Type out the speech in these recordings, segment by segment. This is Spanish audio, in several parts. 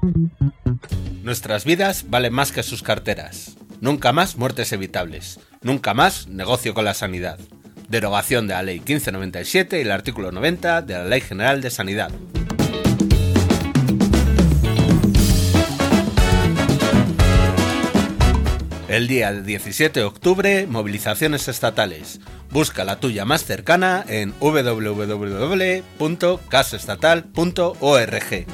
Nuestras vidas valen más que sus carteras. Nunca más muertes evitables. Nunca más negocio con la sanidad. Derogación de la Ley 1597 y el artículo 90 de la Ley General de Sanidad. El día 17 de octubre, movilizaciones estatales. Busca la tuya más cercana en www.casestatal.org.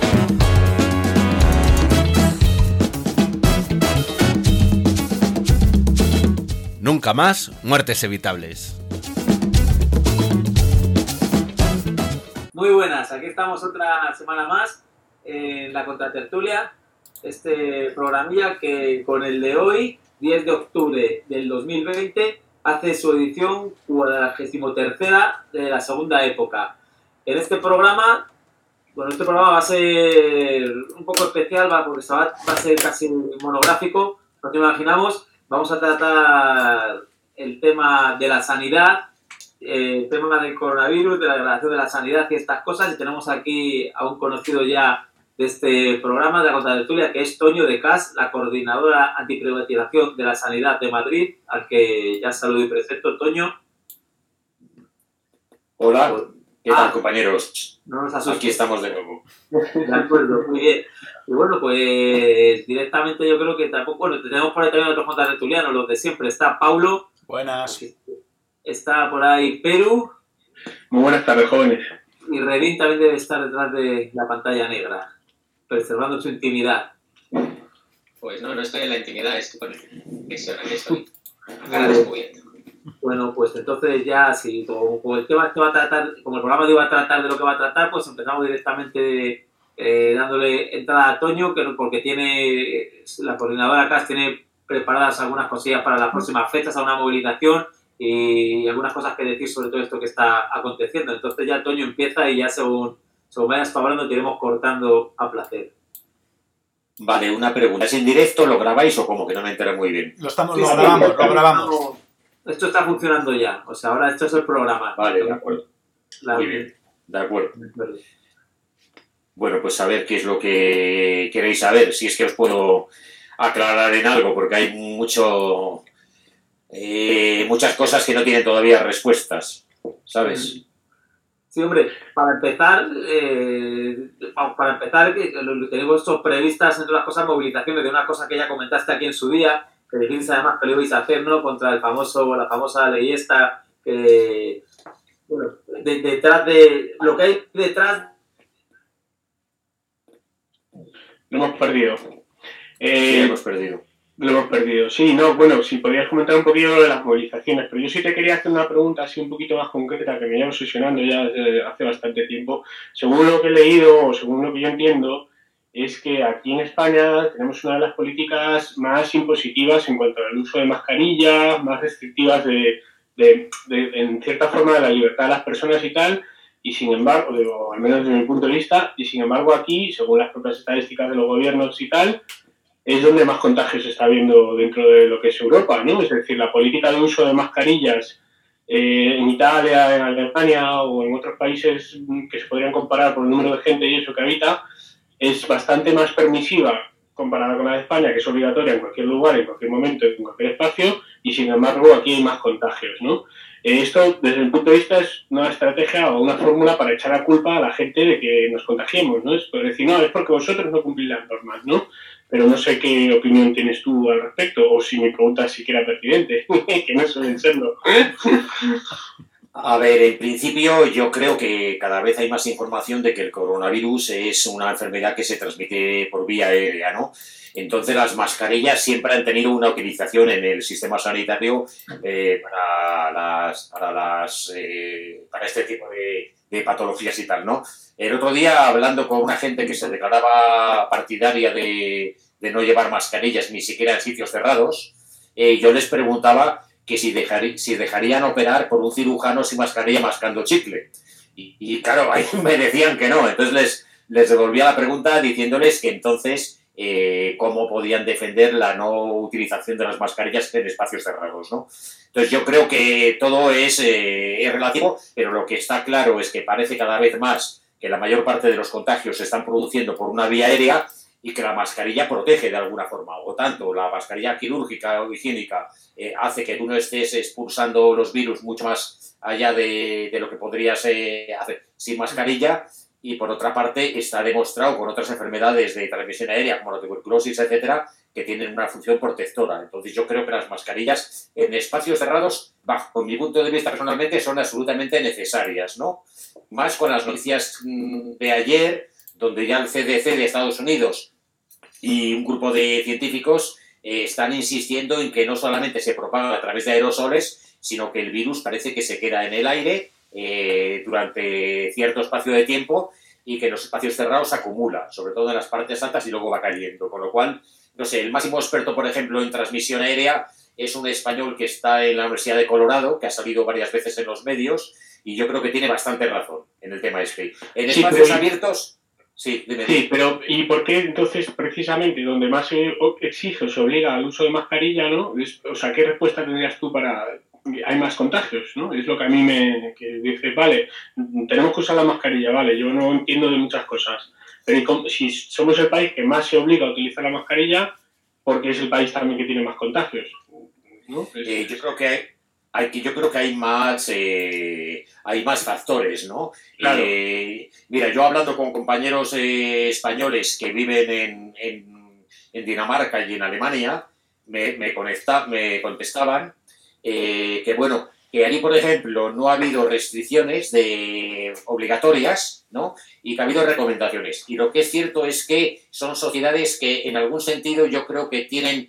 Nunca más muertes evitables. Muy buenas, aquí estamos otra semana más en la Contratertulia. Este programilla que con el de hoy, 10 de octubre del 2020, hace su edición 43ª de la segunda época. En este programa, este programa va a ser un poco especial, porque va a ser casi monográfico, no te imaginamos. Vamos a tratar el tema de la sanidad, el tema del coronavirus, de la degradación de la sanidad y estas cosas. Y tenemos aquí a un conocido ya de este programa, de la Contratertulia, que es Toño de Cas, la coordinadora antiprivatización de la sanidad de Madrid, al que ya saludo y presento. Toño. Hola, ¿qué tal, compañeros? No nos asustes. Aquí estamos de nuevo. De acuerdo, muy bien. Y bueno, pues directamente yo creo que tampoco... Bueno, tenemos por ahí también otros contratertulianos, los de siempre. Está Paulo. Buenas. Está por ahí Perú. Muy buenas tardes, jóvenes. Y Redín también debe estar detrás de la pantalla negra, preservando su intimidad. Pues no estoy en la intimidad, estoy con estoy. Cara descubierta. Bueno, pues entonces ya, si como el tema va a tratar, como el programa iba a tratar de lo que va a tratar, pues empezamos directamente dándole entrada a Toño, porque tiene, la coordinadora CAS tiene preparadas algunas cosillas para las próximas fechas, a una movilización y algunas cosas que decir sobre todo esto que está aconteciendo. Entonces ya Toño empieza y ya según vayas hablando te iremos cortando a placer. Vale, una pregunta. ¿Es en directo? ¿Lo grabáis o cómo? Que no me entero muy bien. Lo grabamos. Esto está funcionando ya. O sea, ahora esto es el programa. Vale, de acuerdo. Muy bien, de acuerdo. Bueno, pues a ver qué es lo que queréis saber. Si es que os puedo aclarar en algo, porque hay muchas cosas que no tienen todavía respuestas, ¿sabes? Sí, hombre, para empezar, que tenemos esto previstas entre las cosas movilizaciones de una cosa que ya comentaste aquí en su día, que dijiste además que lo ibais a hacer, ¿no? Contra la famosa ley esta, que, bueno, detrás de lo que hay detrás. Lo hemos perdido. Lo hemos perdido. Sí, no, bueno, si podrías comentar un poquito de las movilizaciones, pero yo sí te quería hacer una pregunta así un poquito más concreta que me lleva obsesionando ya desde hace bastante tiempo. Según lo que he leído o según lo que yo entiendo, es que aquí en España tenemos una de las políticas más impositivas en cuanto al uso de mascarillas, más restrictivas en cierta forma de la libertad de las personas y tal, y sin embargo, al menos desde mi punto de vista, y sin embargo aquí, según las propias estadísticas de los gobiernos y tal, es donde más contagios se está viendo dentro de lo que es Europa, ¿no? Es decir, la política de uso de mascarillas en Italia, en Alemania o en otros países que se podrían comparar por el número de gente y eso que habita, es bastante más permisiva comparada con la de España, que es obligatoria en cualquier lugar, en cualquier momento, en cualquier espacio, y sin embargo aquí hay más contagios, ¿no? Esto, desde mi punto de vista, es una estrategia o una fórmula para echar la culpa a la gente de que nos contagiemos, ¿no? Es decir, no, es porque vosotros no cumplís las normas, ¿no? Pero no sé qué opinión tienes tú al respecto, o si mi pregunta es siquiera pertinente, que no suelen serlo. A ver, en principio yo creo que cada vez hay más información de que el coronavirus es una enfermedad que se transmite por vía aérea, ¿no? Entonces las mascarillas siempre han tenido una utilización en el sistema sanitario para este tipo de patologías y tal, ¿no? El otro día, hablando con una gente que se declaraba partidaria de no llevar mascarillas ni siquiera en sitios cerrados, yo les preguntaba que si dejarían operar por un cirujano sin mascarilla mascando chicle. Y claro, ahí me decían que no. Entonces les devolvía la pregunta diciéndoles que entonces cómo podían defender la no utilización de las mascarillas en espacios cerrados, ¿no? Entonces yo creo que todo es relativo, pero lo que está claro es que parece cada vez más que la mayor parte de los contagios se están produciendo por una vía aérea y que la mascarilla protege de alguna forma. O tanto, la mascarilla quirúrgica o higiénica hace que tú no estés expulsando los virus mucho más allá de lo que podrías hacer sin mascarilla. Y por otra parte, está demostrado con otras enfermedades de transmisión aérea, como la tuberculosis, etcétera, que tienen una función protectora. Entonces, yo creo que las mascarillas en espacios cerrados, bajo mi punto de vista personalmente, son absolutamente necesarias, ¿no? Más con las noticias de ayer, donde ya el CDC de Estados Unidos y un grupo de científicos están insistiendo en que no solamente se propaga a través de aerosoles, sino que el virus parece que se queda en el aire durante cierto espacio de tiempo y que en los espacios cerrados se acumula, sobre todo en las partes altas y luego va cayendo. Con lo cual, no sé, el máximo experto, por ejemplo, en transmisión aérea es un español que está en la Universidad de Colorado, que ha salido varias veces en los medios y yo creo que tiene bastante razón en el tema este. En espacios abiertos... Sí, dime. Sí, pero ¿y por qué entonces precisamente donde más se exige o se obliga al uso de mascarilla, ¿no? O sea, ¿qué respuesta tendrías tú para... hay más contagios, ¿no? Es lo que a mí que dice, vale, tenemos que usar la mascarilla, vale, yo no entiendo de muchas cosas, pero si somos el país que más se obliga a utilizar la mascarilla, porque es el país también que tiene más contagios, ¿no? Yo creo que hay más factores, ¿no? Claro. Mira, yo hablando con compañeros españoles que viven en Dinamarca y en Alemania, me contestaban que, bueno, que allí, por ejemplo, no ha habido restricciones obligatorias, ¿no? Y que ha habido recomendaciones. Y lo que es cierto es que son sociedades que, en algún sentido, yo creo que tienen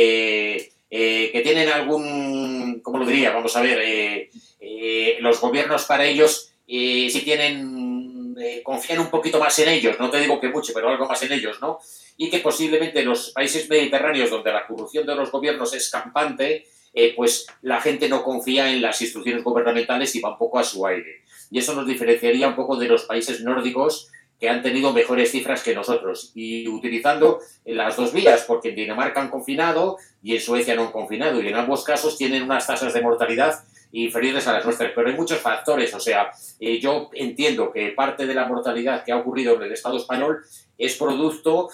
algún, ¿cómo lo diría? Vamos a ver, los gobiernos para ellos sí confían un poquito más en ellos, no te digo que mucho, pero algo más en ellos, ¿no? Y que posiblemente los países mediterráneos donde la corrupción de los gobiernos es campante, pues la gente no confía en las instrucciones gubernamentales y va un poco a su aire. Y eso nos diferenciaría un poco de los países nórdicos que han tenido mejores cifras que nosotros. Y utilizando las dos vías, porque en Dinamarca han confinado y en Suecia no han confinado. Y en ambos casos tienen unas tasas de mortalidad inferiores a las nuestras. Pero hay muchos factores. O sea, yo entiendo que parte de la mortalidad que ha ocurrido en el Estado español es producto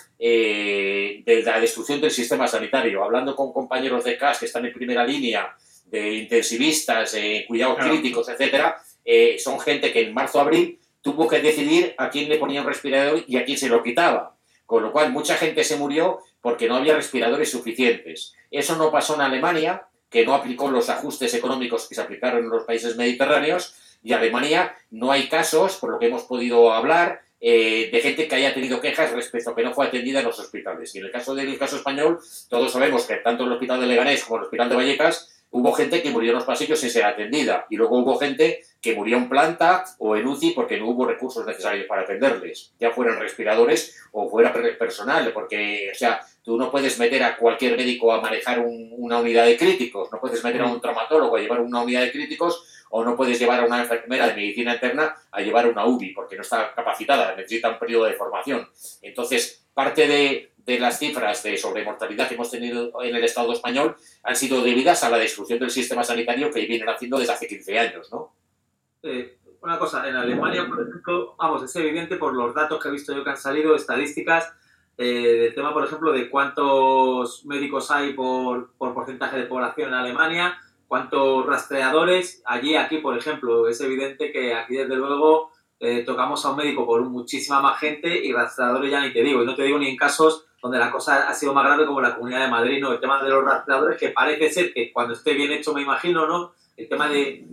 de la destrucción del sistema sanitario. Hablando con compañeros de CAS que están en primera línea, de intensivistas, cuidados críticos, etcétera, son gente que en marzo-abril tuvo que decidir a quién le ponía un respirador y a quién se lo quitaba. Con lo cual, mucha gente se murió porque no había respiradores suficientes. Eso no pasó en Alemania, que no aplicó los ajustes económicos que se aplicaron en los países mediterráneos, y Alemania no hay casos, por lo que hemos podido hablar, de gente que haya tenido quejas respecto a que no fue atendida en los hospitales. Y en el caso español, todos sabemos que tanto en el hospital de Leganés como en el hospital de Vallecas hubo gente que murió en los pasillos sin ser atendida. Y luego hubo gente que murió en planta o en UCI porque no hubo recursos necesarios para atenderles, ya fueran respiradores o fuera personal, porque, o sea, tú no puedes meter a cualquier médico a manejar una unidad de críticos, no puedes meter a un traumatólogo a llevar una unidad de críticos, o no puedes llevar a una enfermera de medicina interna a llevar una UBI, porque no está capacitada, necesita un periodo de formación. Entonces, parte de las cifras de sobremortalidad que hemos tenido en el Estado español han sido debidas a la destrucción del sistema sanitario que vienen haciendo desde hace 15 años, ¿no? Una cosa, en Alemania, por ejemplo, es evidente por los datos que he visto yo que han salido, estadísticas, del tema, por ejemplo, de cuántos médicos hay por porcentaje de población en Alemania, cuántos rastreadores. Aquí, por ejemplo, es evidente que aquí, desde luego, tocamos a un médico por muchísima más gente y rastreadores ya ni te digo. Y no te digo ni en casos donde la cosa ha sido más grave como la Comunidad de Madrid, ¿no? El tema de los rastreadores, que parece ser que cuando esté bien hecho, me imagino, ¿no? El tema de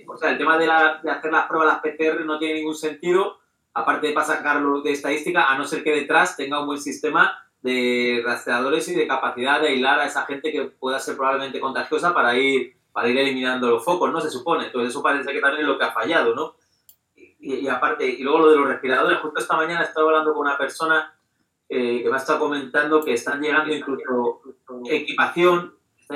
hacer las pruebas, las PCR, no tiene ningún sentido, aparte de para sacarlo de estadística, a no ser que detrás tenga un buen sistema de rastreadores y de capacidad de aislar a esa gente que pueda ser probablemente contagiosa para ir eliminando los focos, ¿no? Se supone. Entonces eso parece que también es lo que ha fallado, ¿no? Y aparte, y luego lo de los respiradores, justo esta mañana estaba hablando con una persona que me ha estado comentando que están llegando incluso equipación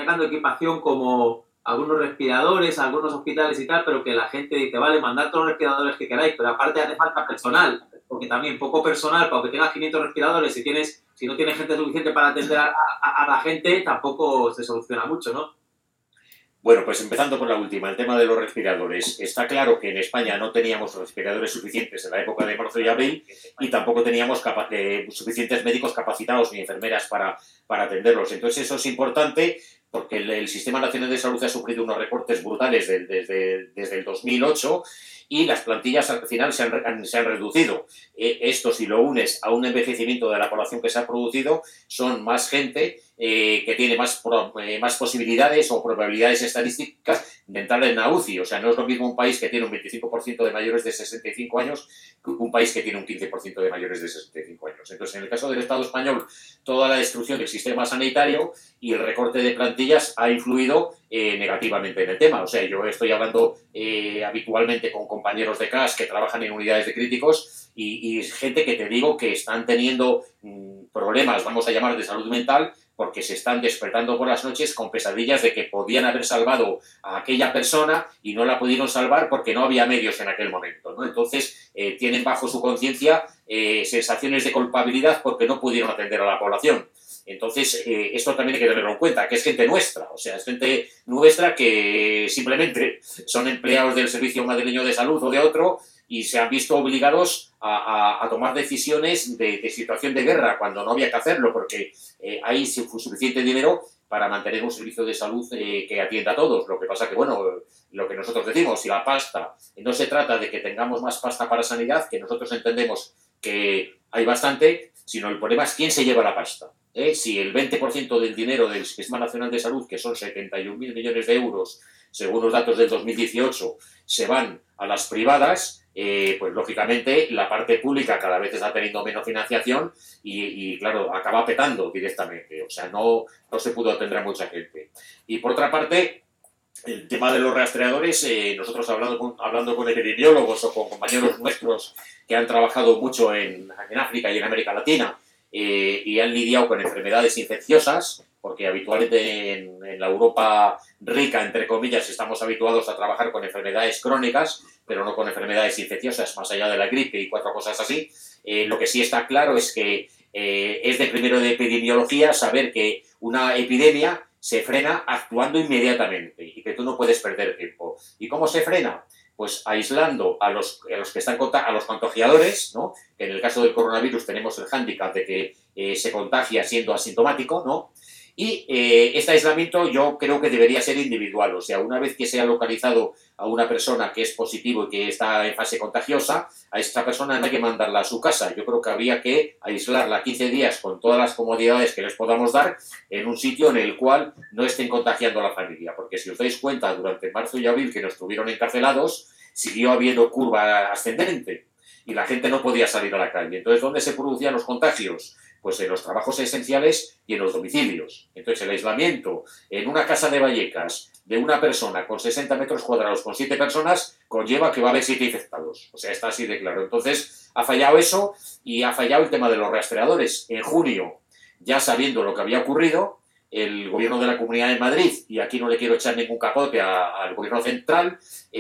como algunos respiradores, algunos hospitales y tal, pero que la gente dice, vale, mandad todos los respiradores que queráis, pero aparte hace falta personal, porque también poco personal, para que tengas 500 respiradores, si no tienes gente suficiente para atender a la gente, tampoco se soluciona mucho, ¿no? Bueno, pues empezando por la última, el tema de los respiradores. Está claro que en España no teníamos respiradores suficientes en la época de marzo y abril y tampoco teníamos suficientes médicos capacitados ni enfermeras para atenderlos. Entonces eso es importante porque el Sistema Nacional de Salud ha sufrido unos recortes brutales desde el 2008 y las plantillas al final se han reducido. Esto, si lo unes a un envejecimiento de la población que se ha producido, son más gente que tiene más posibilidades o probabilidades estadísticas de entrar en la UCI. O sea, no es lo mismo un país que tiene un 25% de mayores de 65 años que un país que tiene un 15% de mayores de 65 años. Entonces, en el caso del Estado español, toda la destrucción del sistema sanitario y el recorte de plantillas ha influido negativamente en el tema. O sea, yo estoy hablando habitualmente con compañeros de CAS que trabajan en unidades de críticos y gente que te digo que están teniendo problemas, vamos a llamar, de salud mental, porque se están despertando por las noches con pesadillas de que podían haber salvado a aquella persona y no la pudieron salvar porque no había medios en aquel momento, ¿no? Entonces, tienen bajo su conciencia sensaciones de culpabilidad porque no pudieron atender a la población. Entonces, esto también hay que tenerlo en cuenta, que es gente nuestra, o sea, es gente nuestra que simplemente son empleados del Servicio Madrileño de Salud o de otro y se han visto obligados a tomar decisiones de situación de guerra cuando no había que hacerlo porque hay suficiente dinero para mantener un servicio de salud que atienda a todos. Lo que pasa que, bueno, lo que nosotros decimos, si la pasta, no se trata de que tengamos más pasta para sanidad, que nosotros entendemos que hay bastante, sino el problema es quién se lleva la pasta. Si el 20% del dinero del Sistema Nacional de Salud, que son 71.000 millones de euros, según los datos del 2018, se van a las privadas, pues lógicamente la parte pública cada vez está teniendo menos financiación y claro, acaba petando directamente. O sea, no se pudo atender a mucha gente. Y por otra parte, el tema de los rastreadores, nosotros hablando con epidemiólogos o con compañeros nuestros que han trabajado mucho en África y en América Latina, y han lidiado con enfermedades infecciosas, porque habitualmente en la Europa rica, entre comillas, estamos habituados a trabajar con enfermedades crónicas, pero no con enfermedades infecciosas, más allá de la gripe y 4 cosas así. Lo que sí está claro es que es de primero de epidemiología saber que una epidemia se frena actuando inmediatamente y que tú no puedes perder tiempo. ¿Y cómo se frena? Pues aislando a los que están a los contagiadores, ¿no? Que en el caso del coronavirus tenemos el hándicap de que se contagia siendo asintomático, ¿no? Y este aislamiento yo creo que debería ser individual, o sea, una vez que se ha localizado a una persona que es positivo y que está en fase contagiosa, a esta persona no hay que mandarla a su casa. Yo creo que habría que aislarla 15 días con todas las comodidades que les podamos dar en un sitio en el cual no estén contagiando a la familia, porque si os dais cuenta, durante marzo y abril que nos tuvieron encarcelados, siguió habiendo curva ascendente y la gente no podía salir a la calle. Entonces, ¿dónde se producían los contagios? Pues en los trabajos esenciales y en los domicilios. Entonces, el aislamiento en una casa de Vallecas de una persona con 60 metros cuadrados con 7 personas conlleva que va a haber 7 infectados. O sea, está así de claro. Entonces, ha fallado eso y ha fallado el tema de los rastreadores. En junio, ya sabiendo lo que había ocurrido, el gobierno de la Comunidad de Madrid, y aquí no le quiero echar ningún capote al gobierno central,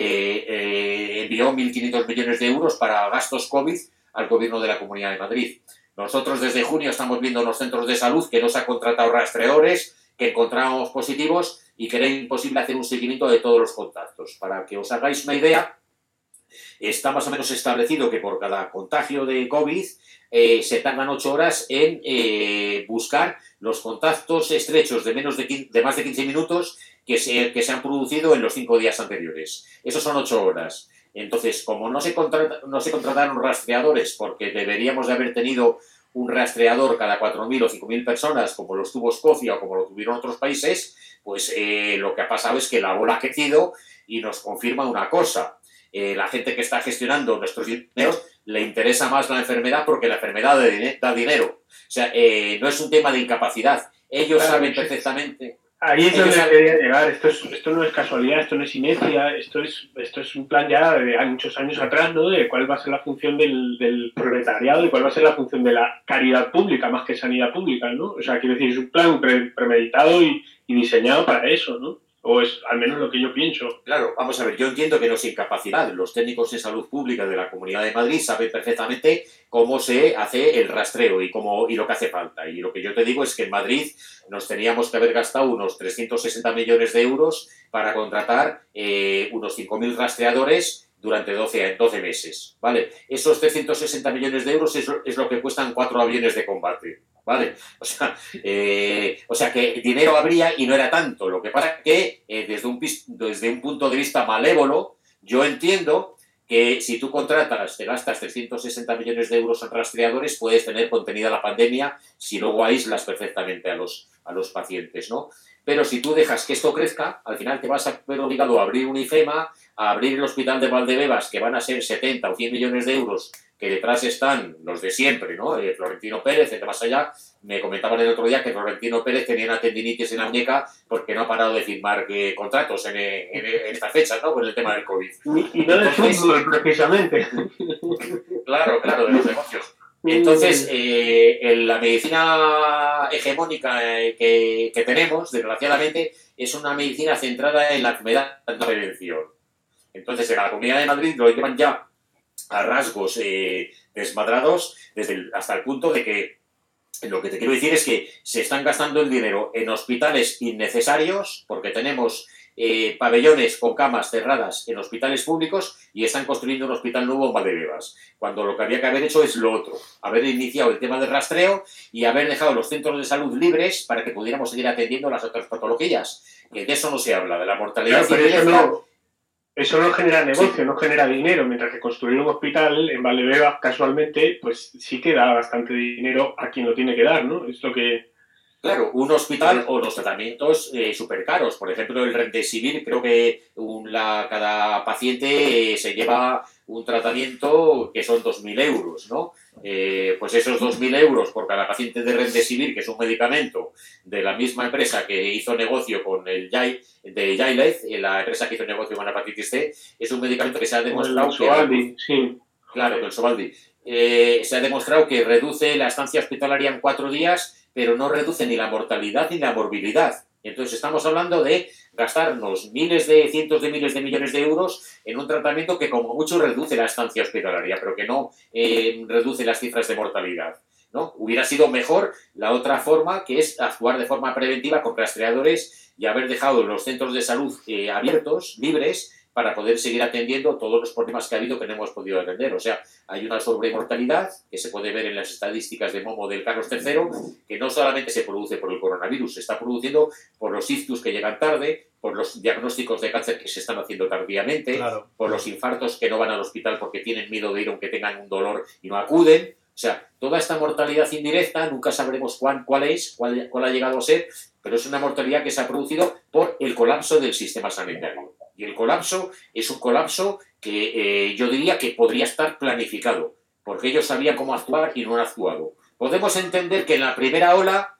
envió 1.500 millones de euros para gastos COVID al gobierno de la Comunidad de Madrid. Nosotros desde junio estamos viendo en los centros de salud que no se han contratado rastreadores, que encontramos positivos y que era imposible hacer un seguimiento de todos los contactos. Para que os hagáis una idea, está más o menos establecido que por cada contagio de COVID se tardan 8 horas en buscar los contactos estrechos de más de 15 minutos que se han producido en los 5 días anteriores. Esos son 8 horas. Entonces, como no se contrataron rastreadores, porque deberíamos de haber tenido un rastreador cada 4.000 o 5.000 personas, como los tuvo Escocia o como lo tuvieron otros países, pues lo que ha pasado es que la bola ha crecido y nos confirma una cosa. La gente que está gestionando nuestros dineros le interesa más la enfermedad porque la enfermedad da dinero. O sea, no es un tema de incapacidad. Ellos saben perfectamente... Ahí es donde quería llegar. Esto no es casualidad, esto no es inercia, esto es un plan ya de muchos años atrás, ¿no? De cuál va a ser la función del proletariado y cuál va a ser la función de la caridad pública más que sanidad pública, ¿no? O sea, quiero decir, es un plan premeditado y diseñado para eso, ¿no? O es al menos lo que yo pienso. Claro, vamos a ver, yo entiendo que no es incapacidad. Los técnicos en salud pública de la Comunidad de Madrid saben perfectamente cómo se hace el rastreo y lo que hace falta. Y lo que yo te digo es que en Madrid nos teníamos que haber gastado unos 360 millones de euros para contratar unos 5.000 rastreadores durante 12 meses, ¿vale? Esos 360 millones de euros es lo que cuestan 4 aviones de combate, ¿vale? O sea que dinero habría y no era tanto. Lo que pasa es que desde un punto de vista malévolo, yo entiendo que si tú contratas, te gastas 360 millones de euros en rastreadores, puedes tener contenida la pandemia si luego aíslas perfectamente a los pacientes, ¿no? Pero si tú dejas que esto crezca, al final te vas a ver obligado a abrir un IFEMA, a abrir el hospital de Valdebebas, que van a ser 70 o 100 millones de euros, que detrás están los de siempre, ¿no? Florentino Pérez, y más allá, me comentaban el otro día que Florentino Pérez tenía una tendinitis en la muñeca porque no ha parado de firmar contratos en esta fecha, ¿no? Con el tema del COVID. Y no del fútbol, precisamente. Claro, de los negocios. Entonces, la medicina hegemónica que tenemos, desgraciadamente, es una medicina centrada en la enfermedad de prevención. Entonces, en la Comunidad de Madrid lo llevan ya a rasgos desmadrados hasta el punto de que lo que te quiero decir es que se están gastando el dinero en hospitales innecesarios porque tenemos pabellones con camas cerradas en hospitales públicos y están construyendo un hospital nuevo en Valdebebas, cuando lo que había que haber hecho es lo otro, haber iniciado el tema del rastreo y haber dejado los centros de salud libres para que pudiéramos seguir atendiendo las otras patologías. De eso no se habla, de la mortalidad. Claro, pero eso no genera negocio, sí. No genera dinero, mientras que construir un hospital en Valdebebas, casualmente, pues sí que da bastante dinero a quien lo tiene que dar, ¿no? Es lo que... Claro, un hospital o los tratamientos súper caros. Por ejemplo, el Remdesivir, creo que cada paciente se lleva un tratamiento que son 2.000 euros, ¿no? Pues esos 2.000 euros por cada paciente de Remdesivir, que es un medicamento de la misma empresa que hizo negocio con el Gilead, la empresa que hizo negocio con la hepatitis C, es un medicamento que se ha demostrado sí. Claro, el Sovaldi. Se ha demostrado que reduce la estancia hospitalaria en 4 días, pero no reduce ni la mortalidad ni la morbilidad. Entonces estamos hablando de gastarnos cientos de miles de millones de euros en un tratamiento que como mucho reduce la estancia hospitalaria, pero que no reduce las cifras de mortalidad, ¿no? Hubiera sido mejor la otra forma, que es actuar de forma preventiva con rastreadores y haber dejado los centros de salud abiertos, libres, para poder seguir atendiendo todos los problemas que ha habido que no hemos podido atender. O sea, hay una sobremortalidad que se puede ver en las estadísticas de Momo del Carlos III, que no solamente se produce por el coronavirus, se está produciendo por los ictus que llegan tarde, por los diagnósticos de cáncer que se están haciendo tardíamente, claro, por los infartos que no van al hospital porque tienen miedo de ir aunque tengan un dolor y no acuden. O sea, toda esta mortalidad indirecta, nunca sabremos cuál ha llegado a ser, pero es una mortalidad que se ha producido por el colapso del sistema sanitario. Y el colapso es un colapso que yo diría que podría estar planificado, porque ellos sabían cómo actuar y no han actuado. Podemos entender que en la primera ola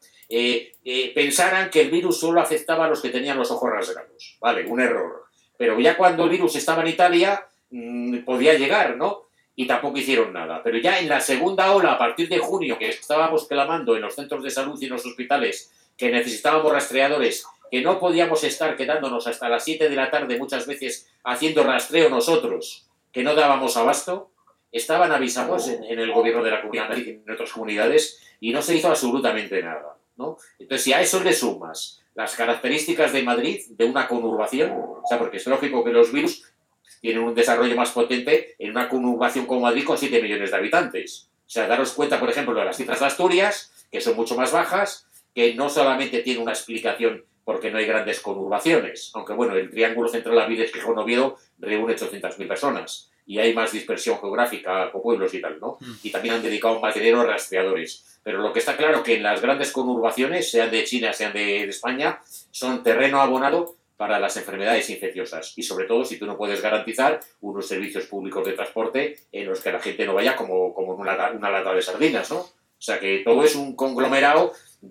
pensaran que el virus solo afectaba a los que tenían los ojos rasgados. Vale, un error. Pero ya cuando el virus estaba en Italia, podía llegar, ¿no? Y tampoco hicieron nada. Pero ya en la segunda ola, a partir de junio, que estábamos clamando en los centros de salud y en los hospitales que necesitábamos rastreadores, que no podíamos estar quedándonos hasta las 7 de la tarde muchas veces haciendo rastreo nosotros, que no dábamos abasto, estaban avisados en el gobierno de la Comunidad de Madrid y en otras comunidades y no se hizo absolutamente nada, ¿no? Entonces, si a eso le sumas las características de Madrid, de una conurbación, o sea, porque es lógico que los virus tienen un desarrollo más potente en una conurbación como Madrid con 7 millones de habitantes. O sea, daros cuenta, por ejemplo, de las cifras de Asturias, que son mucho más bajas, que no solamente tiene una explicación porque no hay grandes conurbaciones, aunque bueno, el Triángulo Central Aviles Gijón Oviedo reúne 800.000 personas y hay más dispersión geográfica con pueblos y tal, ¿no? Y también han dedicado más dinero a rastreadores. Pero lo que está claro que en las grandes conurbaciones, sean de China, sean de España, son terreno abonado para las enfermedades infecciosas y sobre todo si tú no puedes garantizar unos servicios públicos de transporte en los que la gente no vaya como en una lata de sardinas, ¿no? O sea que todo es un conglomerado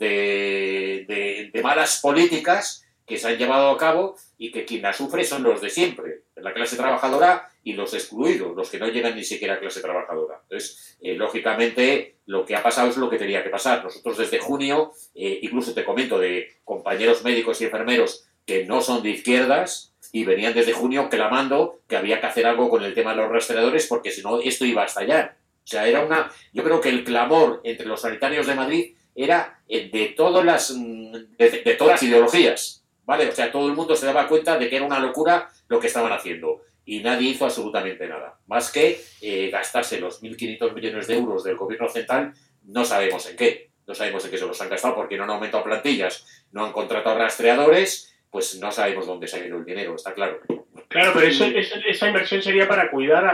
de malas políticas que se han llevado a cabo y que quien las sufre son los de siempre, la clase trabajadora y los excluidos, los que no llegan ni siquiera a clase trabajadora. Entonces, lógicamente, lo que ha pasado es lo que tenía que pasar. Nosotros desde junio, incluso te comento de compañeros médicos y enfermeros que no son de izquierdas y venían desde junio clamando que había que hacer algo con el tema de los rastreadores porque si no esto iba a estallar. O sea, yo creo que el clamor entre los sanitarios de Madrid era de todas las ideologías, ¿vale? O sea, todo el mundo se daba cuenta de que era una locura lo que estaban haciendo y nadie hizo absolutamente nada, más que gastarse los 1.500 millones de euros del gobierno central, no sabemos en qué se los han gastado porque no han aumentado plantillas, no han contratado rastreadores, pues no sabemos dónde se ha ido el dinero, está claro. Claro, pero esa inversión sería para cuidar a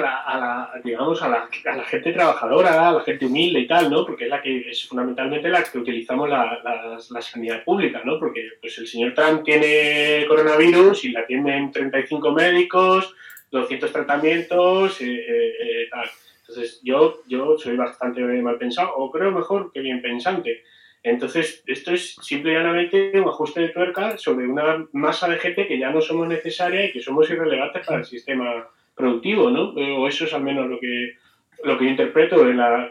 la gente trabajadora, a la gente humilde y tal, ¿no? Porque es fundamentalmente la que utilizamos la sanidad pública, ¿no? Porque pues el señor Trump tiene coronavirus y la atienden 35 médicos, 200 tratamientos, tal. Entonces, yo soy bastante mal pensado, o creo mejor que bien pensante. Entonces, esto es simple y llanamente un ajuste de tuerca sobre una masa de gente que ya no somos necesaria y que somos irrelevantes para el sistema productivo, ¿no? O eso es al menos lo que yo interpreto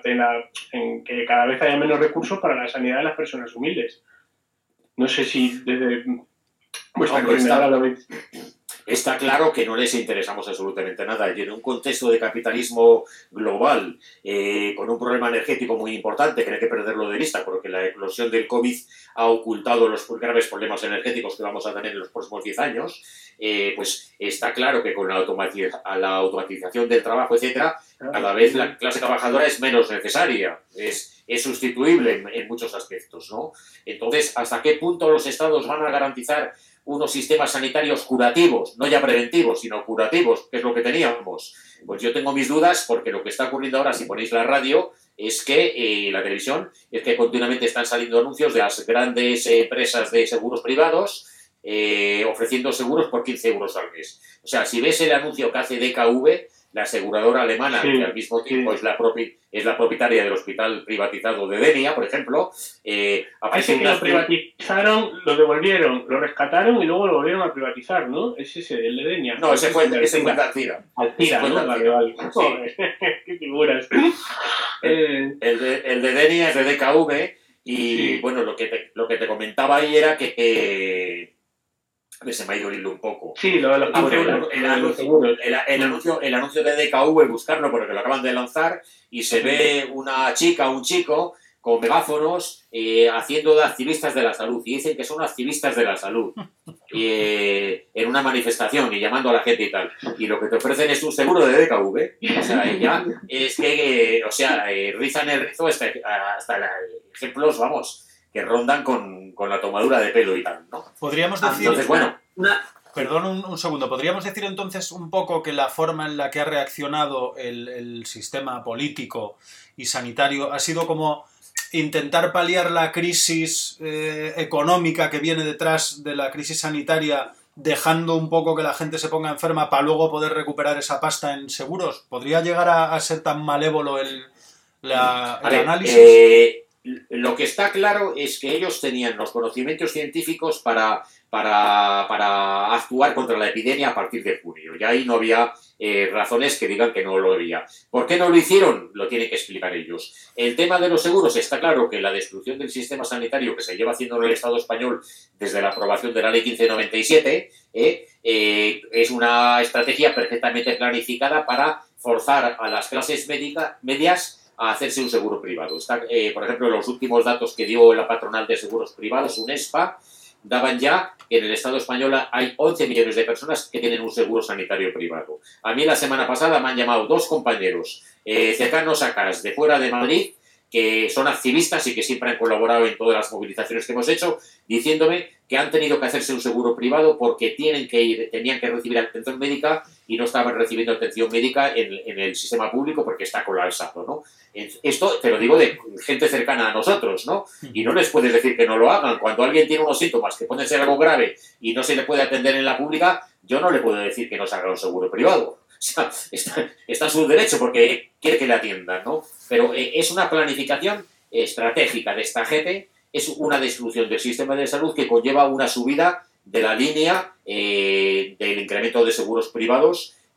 en que cada vez haya menos recursos para la sanidad de las personas humildes. No sé si desde vuestra coordinadora lo veis. Está claro que no les interesamos absolutamente nada y en un contexto de capitalismo global con un problema energético muy importante que no hay que perderlo de vista porque la eclosión del COVID ha ocultado los graves problemas energéticos que vamos a tener en los próximos 10 años, pues está claro que con la automatización del trabajo, etcétera, cada vez la clase trabajadora es menos necesaria, es sustituible en muchos aspectos, ¿no? Entonces, ¿hasta qué punto los estados van a garantizar unos sistemas sanitarios curativos, no ya preventivos, sino curativos, que es lo que teníamos? Pues yo tengo mis dudas porque lo que está ocurriendo ahora, si ponéis la radio, es que la televisión, es que continuamente están saliendo anuncios de las grandes empresas de seguros privados ofreciendo seguros por 15 euros al mes. O sea, si ves el anuncio que hace DKV, la aseguradora alemana, que al mismo tiempo es la propietaria del hospital privatizado de Denia, por ejemplo, parece que lo privatizaron, lo devolvieron, lo rescataron y luego lo volvieron a privatizar, ¿no? Es ese, el de Denia. No, ese fue Alcira. Alcira, ¿no? Vale. Sí. Qué figuras. El de Denia es de DKV y, sí. Bueno, lo que te comentaba ahí era que se me ha ido el hilo un poco. Sí, lo de los el anuncio de DKV, buscarlo porque lo acaban de lanzar y se ve una chica, un chico con megáfonos haciendo de activistas de la salud y dicen que son activistas de la salud en una manifestación y llamando a la gente y tal. Y lo que te ofrecen es un seguro de DKV. O sea, ya es que, rizan el rizo hasta ejemplos, vamos, que rondan con la tomadura de pelo y tal, ¿no? Podríamos decir... Entonces, bueno... Perdón un segundo. ¿Podríamos decir entonces un poco que la forma en la que ha reaccionado el sistema político y sanitario ha sido como intentar paliar la crisis económica que viene detrás de la crisis sanitaria, dejando un poco que la gente se ponga enferma para luego poder recuperar esa pasta en seguros? ¿Podría llegar a ser tan malévolo el análisis? Lo que está claro es que ellos tenían los conocimientos científicos para actuar contra la epidemia a partir de junio. Y ahí no había razones que digan que no lo había. ¿Por qué no lo hicieron? Lo tienen que explicar ellos. El tema de los seguros, está claro que la destrucción del sistema sanitario que se lleva haciendo en el Estado español desde la aprobación de la Ley 1597 es una estrategia perfectamente planificada para forzar a las clases medias a hacerse un seguro privado. Por ejemplo, los últimos datos que dio la patronal de seguros privados, UNESPA, daban ya que en el Estado español hay 11 millones de personas que tienen un seguro sanitario privado. A mí la semana pasada me han llamado dos compañeros cercanos a CAS de fuera de Madrid, que son activistas y que siempre han colaborado en todas las movilizaciones que hemos hecho, diciéndome que han tenido que hacerse un seguro privado porque tenían que recibir atención médica y no estaban recibiendo atención médica en el sistema público porque está colapsado, ¿no? Esto te lo digo de gente cercana a nosotros, ¿no? Y no les puedes decir que no lo hagan. Cuando alguien tiene unos síntomas que pueden ser algo grave y no se le puede atender en la pública, yo no le puedo decir que no se haga un seguro privado. O sea, está en su derecho porque quiere que le atiendan, ¿no? Pero es una planificación estratégica de esta gente, es una destrucción del sistema de salud que conlleva una subida de la línea del incremento de seguros privados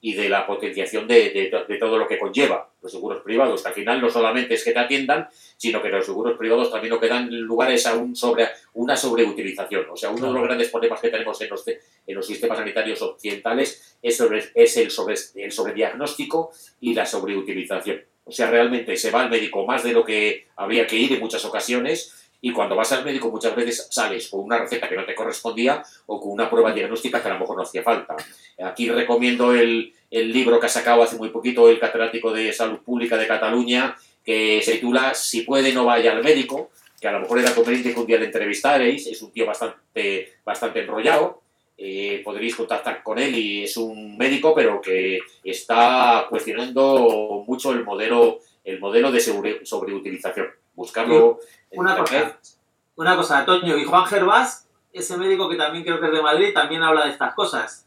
y de la potenciación de todo lo que conlleva los seguros privados, que al final no solamente es que te atiendan, sino que los seguros privados también lo que dan lugar es a una sobreutilización. O sea, uno de los grandes problemas que tenemos en los sistemas sanitarios occidentales es el sobrediagnóstico y la sobreutilización. O sea, realmente se va al médico más de lo que habría que ir en muchas ocasiones, y cuando vas al médico muchas veces sales con una receta que no te correspondía o con una prueba diagnóstica que a lo mejor no hacía falta. Aquí recomiendo el libro que ha sacado hace muy poquito el catedrático de Salud Pública de Cataluña, que se titula Si puede no vaya al médico, que a lo mejor era conveniente que un día le entrevistaréis. Es un tío bastante enrollado. Podréis contactar con él, y es un médico pero que está cuestionando mucho el modelo de sobreutilización. Buscarlo. Una cosa, Toño, y Juan Gervás, ese médico que también creo que es de Madrid, también habla de estas cosas.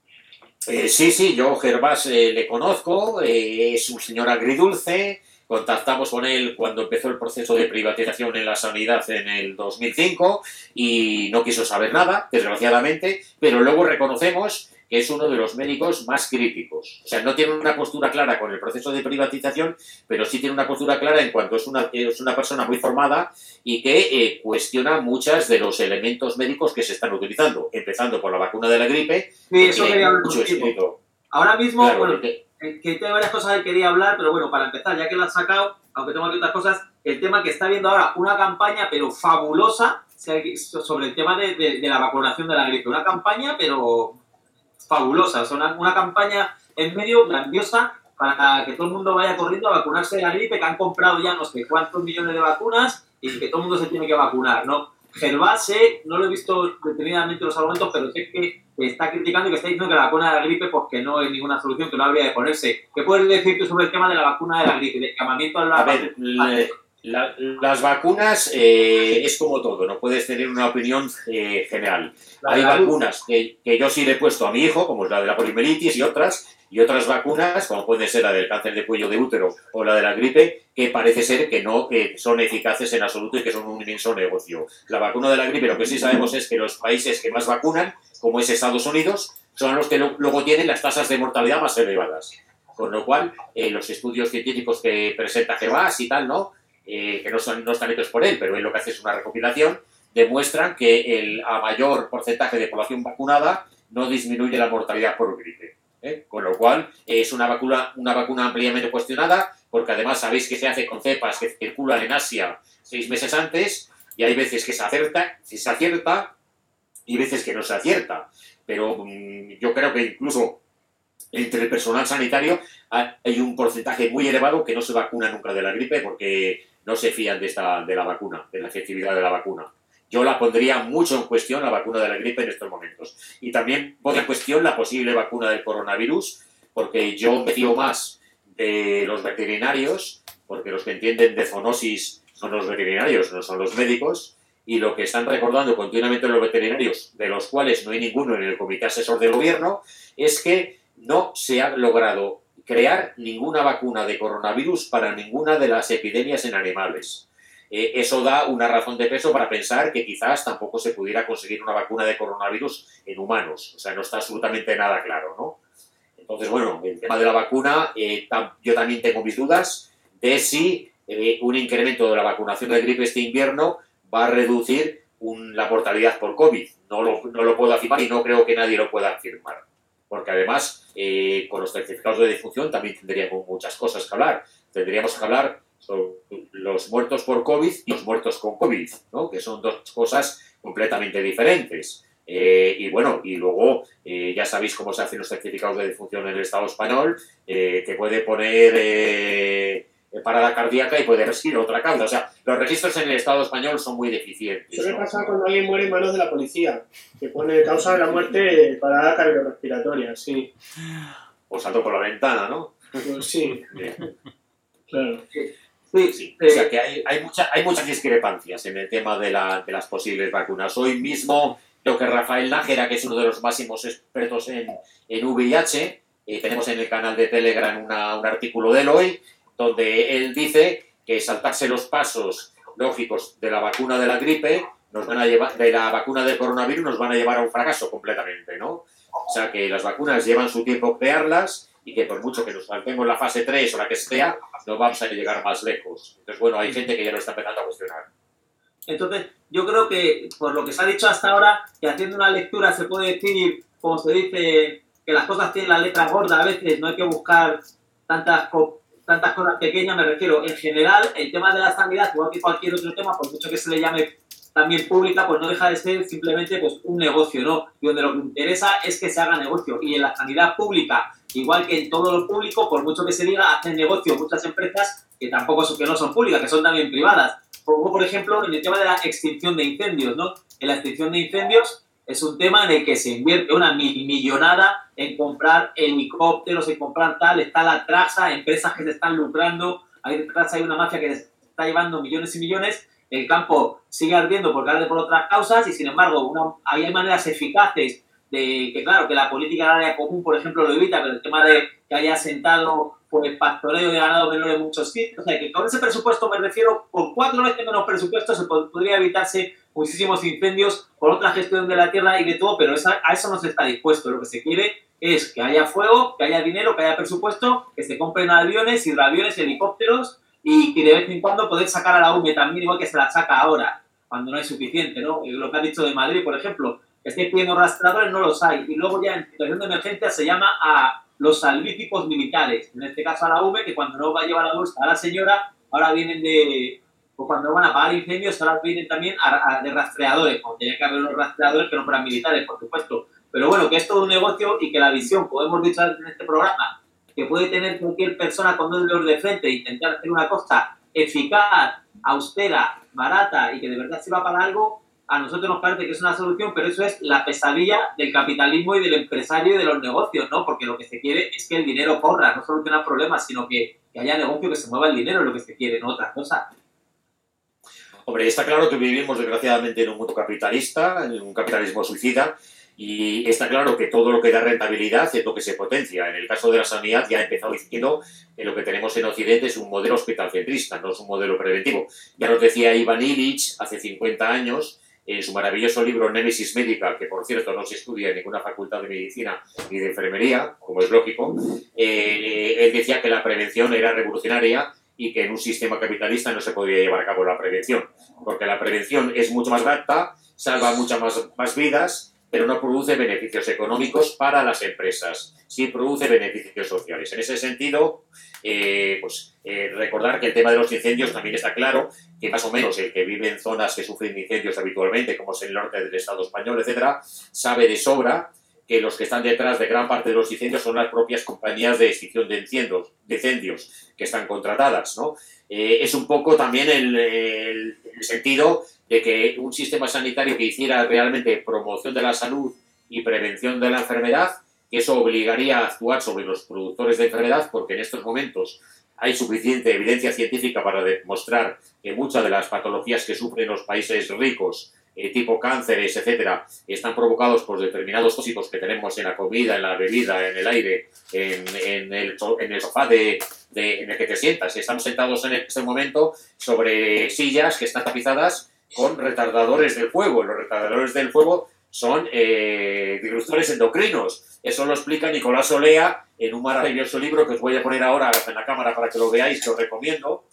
Sí, yo Gervás le conozco, es un señor agridulce. Contactamos con él cuando empezó el proceso de privatización en la sanidad en el 2005 y no quiso saber nada, desgraciadamente, pero luego reconocemos que es uno de los médicos más críticos. O sea, no tiene una postura clara con el proceso de privatización, pero sí tiene una postura clara en cuanto es una persona muy formada y que cuestiona muchos de los elementos médicos que se están utilizando, empezando por la vacuna de la gripe. Sí, eso quería hablar mucho escrito. Ahora mismo, Claro, bueno, que hay varias cosas que quería hablar, pero bueno, para empezar, ya que lo has sacado, aunque tengo aquí otras cosas, el tema que está viendo ahora una campaña, pero fabulosa, sobre el tema de la vacunación de la gripe. Una campaña, pero fabulosa, o sea, una campaña en medio grandiosa para que todo el mundo vaya corriendo a vacunarse de la gripe, que han comprado ya no sé cuántos millones de vacunas y que todo el mundo se tiene que vacunar, ¿no? Gervás, no lo he visto detenidamente los argumentos, pero sé que está criticando y que está diciendo que la vacuna de la gripe pues que no es ninguna solución, que no habría de ponerse. ¿Qué puedes decir tú sobre el tema de la vacuna de la gripe, del llamamiento a la A ver, las vacunas es como todo, no puedes tener una opinión general. Hay vacunas que yo sí le he puesto a mi hijo, como es la de la poliomielitis y otras vacunas, como puede ser la del cáncer de cuello de útero o la de la gripe, que parece ser que no son eficaces en absoluto y que son un inmenso negocio. La vacuna de la gripe, lo que sí sabemos es que los países que más vacunan, como es Estados Unidos, son los que luego tienen las tasas de mortalidad más elevadas. Con lo cual, los estudios científicos que presenta Gervás y tal, ¿no? Que no están hechos por él, pero él lo que hace es una recopilación, demuestran que a mayor porcentaje de población vacunada no disminuye la mortalidad por gripe. Con lo cual, es una vacuna ampliamente cuestionada, porque además sabéis que se hace con cepas que circulan en Asia 6 meses antes, y hay veces que se acierta y veces que no se acierta. Pero yo creo que incluso entre el personal sanitario hay un porcentaje muy elevado que no se vacuna nunca de la gripe porque no se fían de la vacuna, de la efectividad de la vacuna. Yo la pondría mucho en cuestión, la vacuna de la gripe, en estos momentos. Y también pondría en cuestión la posible vacuna del coronavirus, porque yo me fío más de los veterinarios, porque los que entienden de zoonosis son los veterinarios, no son los médicos, y lo que están recordando continuamente los veterinarios, de los cuales no hay ninguno en el comité asesor del gobierno, es que no se ha logrado crear ninguna vacuna de coronavirus para ninguna de las epidemias en animales. Eso da una razón de peso para pensar que quizás tampoco se pudiera conseguir una vacuna de coronavirus en humanos. O sea, no está absolutamente nada claro, ¿no? Entonces, bueno, el tema de la vacuna, yo también tengo mis dudas de si un incremento de la vacunación de gripe este invierno va a reducir la mortalidad por COVID. No lo puedo afirmar y no creo que nadie lo pueda afirmar. Porque además, con los certificados de defunción también tendríamos muchas cosas que hablar. Tendríamos que hablar sobre los muertos por COVID y los muertos con COVID, ¿no? Que son dos cosas completamente diferentes. Y bueno, y luego ya sabéis cómo se hacen los certificados de defunción en el Estado español, que puede poner parada cardíaca y puede recibir otra causa. O sea, los registros en el Estado español son muy deficientes. Eso me pasa cuando alguien muere en manos de la policía, que pone causa de la muerte parada cardiorrespiratoria, sí. O salto por la ventana, ¿no? Pues sí. Claro. Sí. O sea que hay muchas discrepancias en el tema de las posibles vacunas. Hoy mismo creo que Rafael Nájera, que es uno de los máximos expertos en VIH, tenemos en el canal de Telegram un artículo de él hoy, donde él dice que saltarse los pasos lógicos de la vacuna de la gripe de la vacuna del coronavirus nos van a llevar a un fracaso completamente, ¿no? O sea, que las vacunas llevan su tiempo crearlas y que por mucho que nos saltemos la fase 3 o la que sea, no vamos a llegar más lejos. Entonces, bueno, hay gente que ya lo está empezando a cuestionar. Entonces, yo creo que, por lo que se ha dicho hasta ahora, que haciendo una lectura se puede decir, como se dice, que las cosas tienen la letra gorda a veces, no hay que buscar tantas cosas pequeñas, me refiero. En general, el tema de la sanidad, igual que cualquier otro tema, por mucho que se le llame también pública, pues no deja de ser simplemente pues, un negocio, ¿no? Y donde lo que interesa es que se haga negocio. Y en la sanidad pública, igual que en todo lo público, por mucho que se diga, hacen negocio muchas empresas que tampoco son, que no son públicas, que son también privadas. Como por ejemplo en el tema de la extinción de incendios, ¿no? En la extinción de incendios es un tema en el que se invierte una millonada en comprar helicópteros, en comprar tal, está la traza, empresas que se están lucrando, hay detrás hay una mafia que está llevando millones y millones, el campo sigue ardiendo porque arde por otras causas y sin embargo ahí hay maneras eficaces de que claro, que la política del área común, por ejemplo, lo evita, pero el tema de que haya sentado por el pastoreo de ganado menor en muchos sitios, o sea, que con ese presupuesto me refiero, por 4 veces menos presupuesto se podría evitarse muchísimos incendios por otra gestión de la tierra y de todo, pero a eso no se está dispuesto. Lo que se quiere es que haya fuego, que haya dinero, que haya presupuesto, que se compren aviones, hidroaviones, helicópteros y de vez en cuando poder sacar a la UME también, igual que se la saca ahora, cuando no hay suficiente, ¿no? Lo que ha dicho de Madrid, por ejemplo, que estéis pidiendo rastreadores, no los hay. Y luego ya en situación de emergencia se llama a los salvíficos militares, en este caso a la UME, que cuando no va a llevar a la bolsa a la señora, ahora vienen pues cuando van a apagar incendios, ahora vienen también de rastreadores, como tenía que haber unos rastreadores que no fueran militares, por supuesto. Pero bueno, que es todo un negocio y que la visión, como hemos dicho en este programa, que puede tener cualquier persona con 2 dedos de frente e intentar hacer una cosa eficaz, austera, barata y que de verdad sirva para algo, a nosotros nos parece que es una solución, pero eso es la pesadilla del capitalismo y del empresario y de los negocios, ¿no? Porque lo que se quiere es que el dinero corra, no solucionar problemas, sino que haya negocio, que se mueva el dinero, es lo que se quiere, no otra cosa. Hombre, está claro que vivimos desgraciadamente en un mundo capitalista, en un capitalismo suicida, y está claro que todo lo que da rentabilidad es lo que se potencia. En el caso de la sanidad ya he empezado diciendo que lo que tenemos en Occidente es un modelo hospitalcentrista, no es un modelo preventivo. Ya nos decía Ivan Illich hace 50 años, en su maravilloso libro Némesis Médica, que por cierto no se estudia en ninguna facultad de medicina ni de enfermería, como es lógico, él decía que la prevención era revolucionaria y que en un sistema capitalista no se podía llevar a cabo la prevención, porque la prevención es mucho más barata, salva muchas más vidas, pero no produce beneficios económicos para las empresas, sí produce beneficios sociales. En ese sentido, recordar que el tema de los incendios también está claro, que más o menos el que vive en zonas que sufren incendios habitualmente, como es el norte del Estado español, etcétera, sabe de sobra que los que están detrás de gran parte de los incendios son las propias compañías de extinción de incendios que están contratadas, ¿no? Es un poco también el sentido de que un sistema sanitario que hiciera realmente promoción de la salud y prevención de la enfermedad, que eso obligaría a actuar sobre los productores de enfermedad, porque en estos momentos hay suficiente evidencia científica para demostrar que muchas de las patologías que sufren los países ricos, tipo cánceres, etcétera, están provocados por determinados tóxicos que tenemos en la comida, en la bebida, en el aire, en el sofá en el que te sientas. Estamos sentados en este momento sobre sillas que están tapizadas con retardadores del fuego. Los retardadores del fuego son disruptores endocrinos. Eso lo explica Nicolás Olea en un maravilloso libro que os voy a poner ahora en la cámara para que lo veáis, que os recomiendo.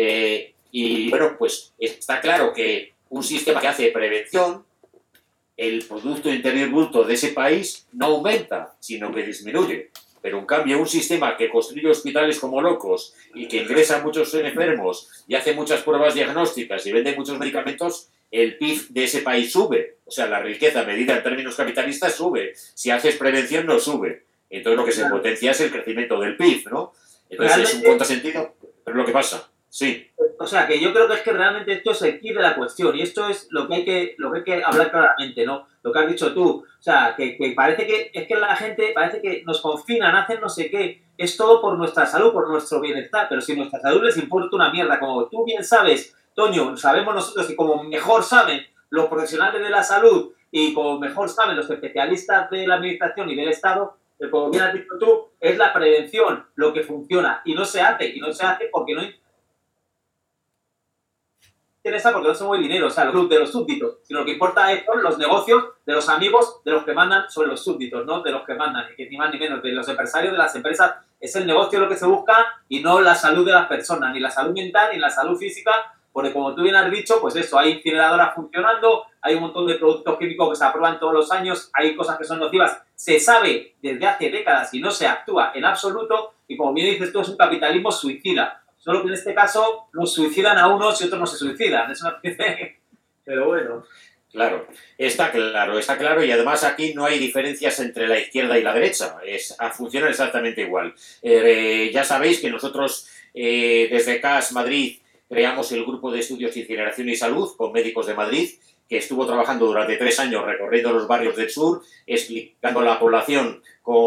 Y bueno, pues está claro que un sistema que hace prevención, el Producto Interior Bruto de ese país no aumenta, sino que disminuye. Pero en cambio, un sistema que construye hospitales como locos y que ingresa a muchos enfermos y hace muchas pruebas diagnósticas y vende muchos medicamentos, el PIB de ese país sube. O sea, la riqueza medida en términos capitalistas sube. Si haces prevención, no sube. Entonces lo que se potencia es el crecimiento del PIB, ¿no? Entonces es un contrasentido, pero es lo que pasa. Sí. O sea, que yo creo que es que realmente esto es el kit de la cuestión y esto es lo que hay que hablar claramente, ¿no? Lo que has dicho tú. O sea, que parece que es que la gente parece que nos confinan, hacen no sé qué. Es todo por nuestra salud, por nuestro bienestar, pero si nuestra salud les importa una mierda, como tú bien sabes, Toño, sabemos nosotros y como mejor saben los profesionales de la salud y como mejor saben los especialistas de la administración y del Estado, como bien has dicho tú, es la prevención lo que funciona y no se hace porque no interesa porque no se mueve dinero, o sea, el club de los súbditos, sino lo que importa son los negocios de los amigos de los que mandan sobre los súbditos, ¿no? De los que mandan, y que ni más ni menos, de los empresarios de las empresas. Es el negocio lo que se busca y no la salud de las personas, ni la salud mental ni la salud física, porque como tú bien has dicho, pues eso, hay incineradoras funcionando, hay un montón de productos químicos que se aprueban todos los años, hay cosas que son nocivas, se sabe desde hace décadas y no se actúa en absoluto, y como bien dices tú, es un capitalismo suicida. Solo que en este caso nos suicidan a unos y otros no se suicidan. Es una especie. Pero bueno. Claro, está claro, y además aquí no hay diferencias entre la izquierda y la derecha, funciona exactamente igual. Ya sabéis que nosotros desde CAS Madrid creamos el grupo de estudios Incineración y Salud con médicos de Madrid, que estuvo trabajando durante 3 años recorriendo los barrios del sur, explicando a la población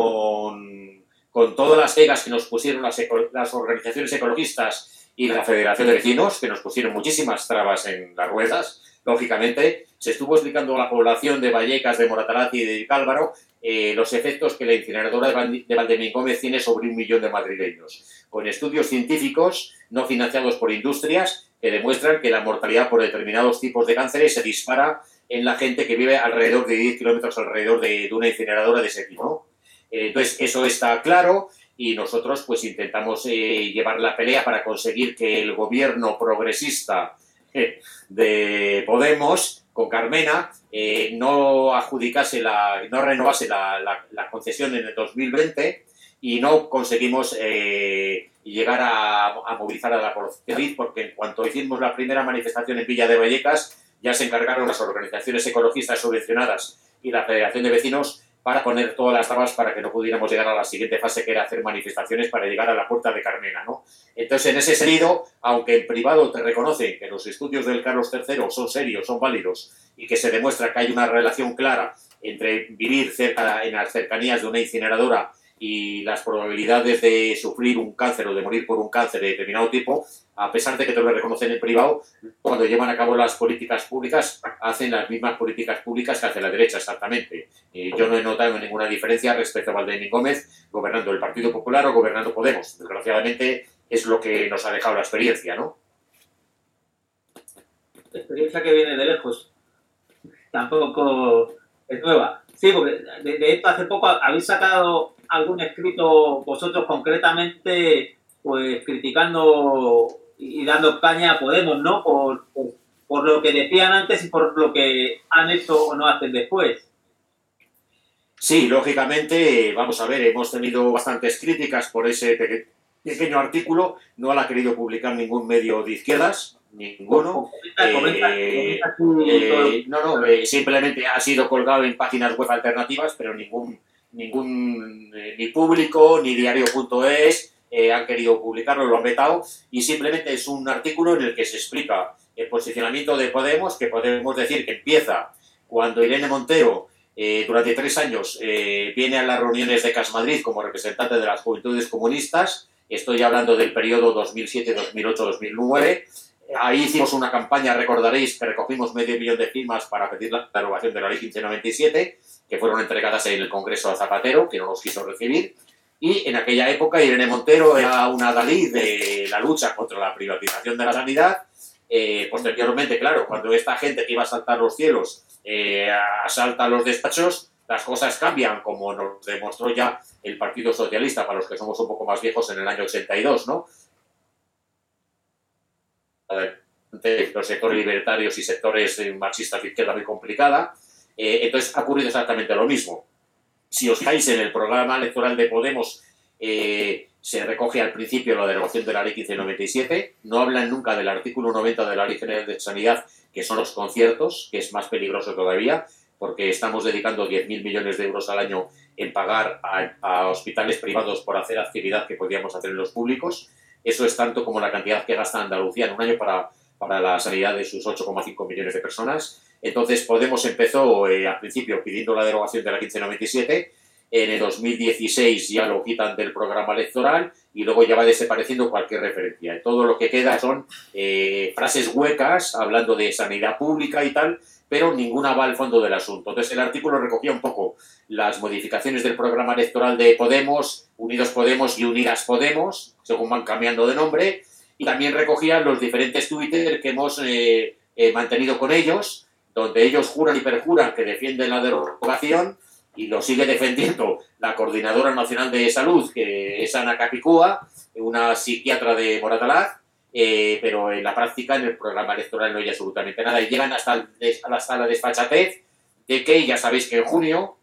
con todas las pegas que nos pusieron las organizaciones ecologistas y la Federación de Vecinos, que nos pusieron muchísimas trabas en las ruedas. Lógicamente, se estuvo explicando a la población de Vallecas, de Moratalaz y de Cálvaro los efectos que la incineradora de Valdemín Gómez tiene sobre 1 millón de madrileños, con estudios científicos no financiados por industrias que demuestran que la mortalidad por determinados tipos de cánceres se dispara en la gente que vive alrededor de 10 kilómetros alrededor de una incineradora de ese tipo, ¿no? Entonces, eso está claro y nosotros pues intentamos llevar la pelea para conseguir que el gobierno progresista de Podemos, con Carmena, no renovase la concesión en el 2020 y no conseguimos llegar a movilizar a la población, porque en cuanto hicimos la primera manifestación en Villa de Vallecas, ya se encargaron las organizaciones ecologistas subvencionadas y la Federación de Vecinos para poner todas las trabas para que no pudiéramos llegar a la siguiente fase, que era hacer manifestaciones para llegar a la puerta de Carmena, ¿no? Entonces, en ese sentido, aunque en privado te reconocen que los estudios del Carlos III son serios, son válidos, y que se demuestra que hay una relación clara entre vivir en las cercanías de una incineradora y las probabilidades de sufrir un cáncer o de morir por un cáncer de determinado tipo, a pesar de que te lo reconocen en privado, cuando llevan a cabo las políticas públicas, hacen las mismas políticas públicas que hace la derecha, exactamente. Yo no he notado ninguna diferencia respecto a Valdemín Gómez, gobernando el Partido Popular o gobernando Podemos. Desgraciadamente, es lo que nos ha dejado la experiencia, ¿no? Experiencia que viene de lejos. Tampoco es nueva. Sí, porque de hecho hace poco habéis sacado algún escrito vosotros concretamente, pues criticando y dando caña a Podemos, ¿no? Por lo que decían antes y por lo que han hecho o no hacen después. Sí, lógicamente, vamos a ver, hemos tenido bastantes críticas por ese pequeño artículo, no lo ha querido publicar ningún medio de izquierdas, ninguno. Simplemente ha sido colgado en páginas web alternativas, pero ni Público ni Diario.es han querido publicarlo, lo han vetado, y simplemente es un artículo en el que se explica el posicionamiento de Podemos, que podemos decir que empieza cuando Irene Montero durante 3 años viene a las reuniones de CAS Madrid como representante de las Juventudes Comunistas. Estoy hablando del periodo 2007, 2008, 2009. Ahí hicimos una campaña, recordaréis, que recogimos 500.000 de firmas para pedir la derogación de la Ley 1597, que fueron entregadas en el Congreso a Zapatero, que no los quiso recibir. Y en aquella época Irene Montero era una adalid de la lucha contra la privatización de la sanidad. Posteriormente, claro, cuando esta gente que iba a saltar los cielos asalta los despachos, las cosas cambian, como nos demostró ya el Partido Socialista, para los que somos un poco más viejos, en el año 82, ¿no? Los sectores libertarios y sectores marxistas de izquierda muy complicada. Entonces ha ocurrido exactamente lo mismo. Si os fijáis en el programa electoral de Podemos, se recoge al principio la derogación de la Ley 1597, no hablan nunca del artículo 90 de la Ley General de Sanidad, que son los conciertos, que es más peligroso todavía, porque estamos dedicando 10.000 millones de euros al año en pagar a hospitales privados por hacer actividad que podíamos hacer en los públicos. Eso es tanto como la cantidad que gasta Andalucía en un año para la sanidad de sus 8,5 millones de personas. Entonces Podemos empezó al principio pidiendo la derogación de la 1597, en el 2016 ya lo quitan del programa electoral y luego ya va desapareciendo cualquier referencia. Todo lo que queda son frases huecas hablando de sanidad pública y tal, pero ninguna va al fondo del asunto. Entonces el artículo recogía un poco las modificaciones del programa electoral de Podemos, Unidos Podemos y Unidas Podemos, según van cambiando de nombre, y también recogía los diferentes Twitter que hemos mantenido con ellos, donde ellos juran y perjuran que defienden la derogación, y lo sigue defendiendo la Coordinadora Nacional de Salud, que es Ana Capicúa, una psiquiatra de Moratalaz, pero en la práctica, en el programa electoral no hay absolutamente nada, y llegan hasta la desfachatez de que, ya sabéis que en junio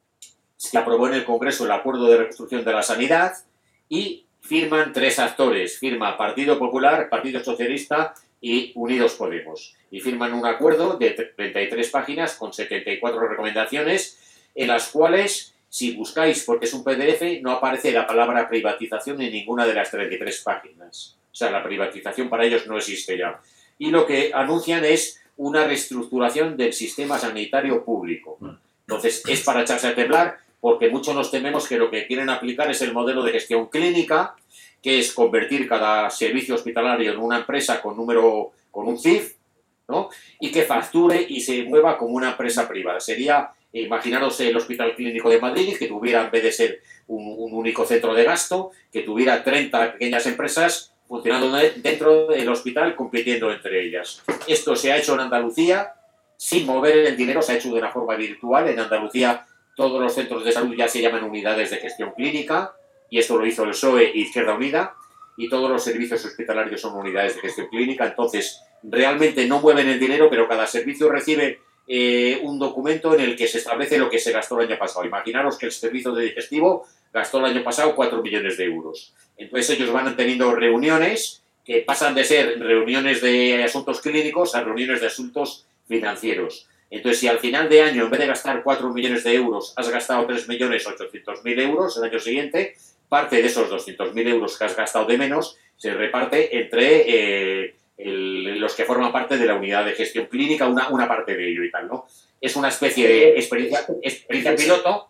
se aprobó en el Congreso el Acuerdo de Reconstrucción de la Sanidad, y firman 3 actores, firma Partido Popular, Partido Socialista y Unidos Podemos, y firman un acuerdo de 33 páginas con 74 recomendaciones, en las cuales, si buscáis, porque es un PDF, no aparece la palabra privatización en ninguna de las 33 páginas. O sea, la privatización para ellos no existe ya. Y lo que anuncian es una reestructuración del sistema sanitario público. Entonces, es para echarse a temblar, porque muchos nos tememos que lo que quieren aplicar es el modelo de gestión clínica, que es convertir cada servicio hospitalario en una empresa con un CIF, ¿no? Y que facture y se mueva como una empresa privada. Sería, imaginaros el Hospital Clínico de Madrid, que tuviera, en vez de ser un único centro de gasto, que tuviera 30 pequeñas empresas funcionando dentro del hospital, compitiendo entre ellas. Esto se ha hecho en Andalucía, sin mover el dinero, se ha hecho de una forma virtual. En Andalucía todos los centros de salud ya se llaman unidades de gestión clínica, y esto lo hizo el PSOE e Izquierda Unida, y todos los servicios hospitalarios son unidades de gestión clínica. Entonces, realmente no mueven el dinero, pero cada servicio recibe un documento en el que se establece lo que se gastó el año pasado. Imaginaros que el servicio de digestivo gastó el año pasado 4 millones de euros. Entonces ellos van teniendo reuniones que pasan de ser reuniones de asuntos clínicos a reuniones de asuntos financieros. Entonces, si al final de año, en vez de gastar 4 millones de euros, has gastado 3.800.000 euros el año siguiente, parte de esos 200.000 euros que has gastado de menos se reparte entre los que forman parte de la unidad de gestión clínica, una parte de ello y tal, ¿no? Es una especie de experiencia piloto,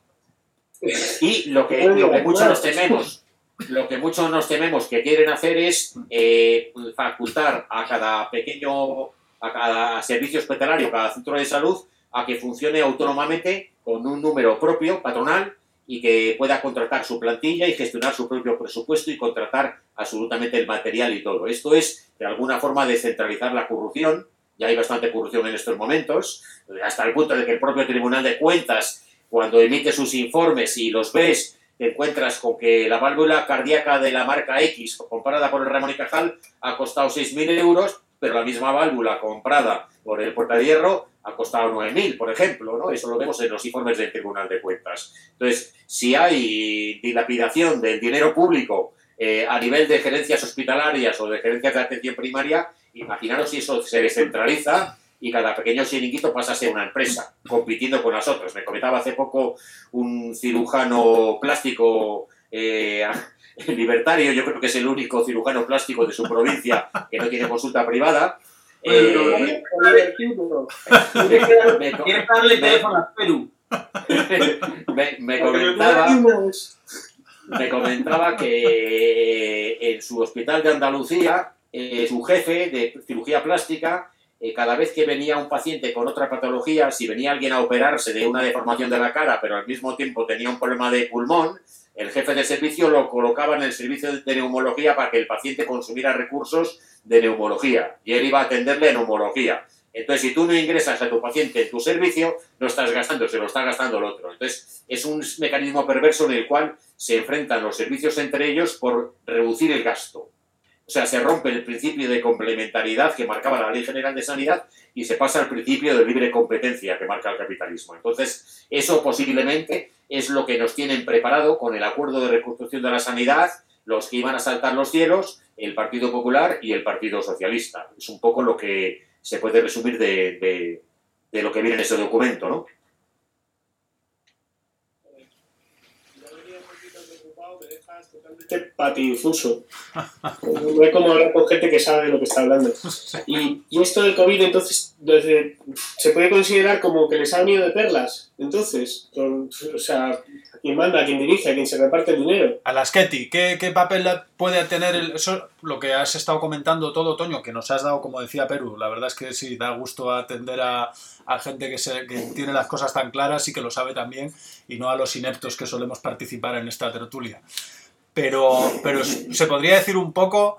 y lo que muchos nos tememos que quieren hacer es facultar a cada servicio hospitalario, cada centro de salud, a que funcione autónomamente con un número propio, patronal, y que pueda contratar su plantilla y gestionar su propio presupuesto y contratar absolutamente el material y todo. Esto es, de alguna forma, descentralizar la corrupción. Ya hay bastante corrupción en estos momentos, hasta el punto de que el propio Tribunal de Cuentas, cuando emite sus informes y los ves, te encuentras con que la válvula cardíaca de la marca X, comprada por el Ramón y Cajal, ha costado 6.000 euros, pero la misma válvula comprada por el Puerta de Hierro ha costado 9.000, por ejemplo, ¿no? Eso lo vemos en los informes del Tribunal de Cuentas. Entonces, si hay dilapidación del dinero público a nivel de gerencias hospitalarias o de gerencias de atención primaria, imaginaros si eso se descentraliza y cada pequeño chiringuito pasa a ser una empresa, compitiendo con las otras. Me comentaba hace poco un cirujano plástico libertario, yo creo que es el único cirujano plástico de su provincia que no tiene consulta privada. ¿Quieres darle teléfono a Perú? Me comentaba que en su hospital de Andalucía, su jefe de cirugía plástica, cada vez que venía un paciente con otra patología, si venía alguien a operarse de una deformación de la cara, pero al mismo tiempo tenía un problema de pulmón, el jefe de servicio lo colocaba en el servicio de neumología para que el paciente consumiera recursos de neumología, y él iba a atenderle en neumología. Entonces, si tú no ingresas a tu paciente en tu servicio, no estás gastando, se lo está gastando el otro. Entonces, es un mecanismo perverso en el cual se enfrentan los servicios entre ellos por reducir el gasto. O sea, se rompe el principio de complementariedad que marcaba la Ley General de Sanidad y se pasa al principio de libre competencia que marca el capitalismo. Entonces, eso posiblemente es lo que nos tienen preparado con el Acuerdo de Reconstrucción de la Sanidad, los que iban a saltar los cielos, el Partido Popular y el Partido Socialista. Es un poco lo que se puede resumir de lo que viene en ese documento, ¿no? Totalmente patidifuso. No hay como hablar con gente que sabe de lo que está hablando. Y esto del COVID, entonces, se puede considerar como que les ha venido de perlas. Entonces, o sea, a quien manda, a quien dirige, a quien se reparte el dinero. A las Ketty, ¿qué papel puede tener eso? Lo que has estado comentando todo, Toño, que nos has dado, como decía Perú. La verdad es que sí, da gusto atender a gente que tiene las cosas tan claras y que lo sabe también, y no a los ineptos que solemos participar en esta tertulia. Pero se podría decir un poco